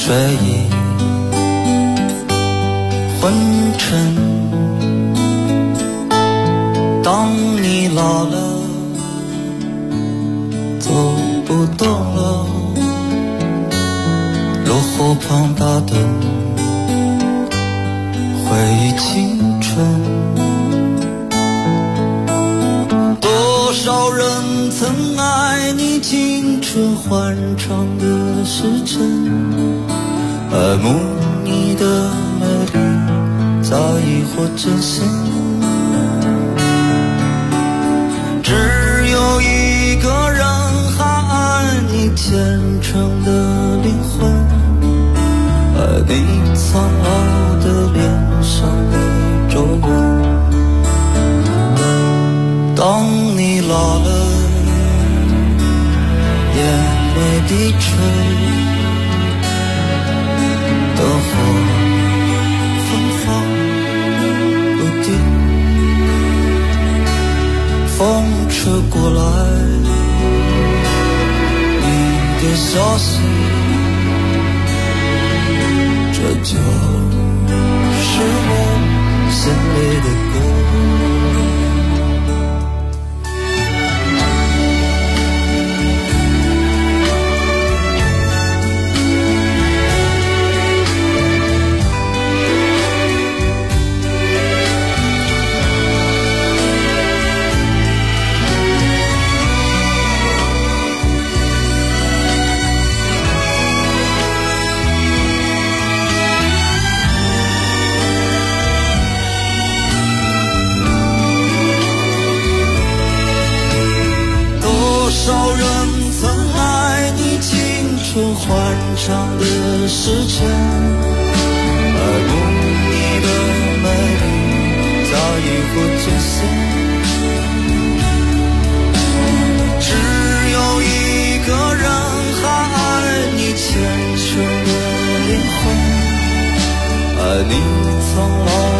睡意昏沉。当你老了，走不动了，落后庞大的回忆青春。多少人曾爱你青春欢畅的时辰，爱慕你的美丽，早已或真心。只有一个人还爱你虔诚的灵魂，爱你苍老的脸上的皱纹。当你老了，眼泪低垂，灯火芬芳不定，风吹过来你的消息，这就是我心里的歌。多少人曾爱你青春欢畅的时辰，爱慕你的美丽，早已不真心。只有一个人还爱你虔诚的灵魂，爱你苍老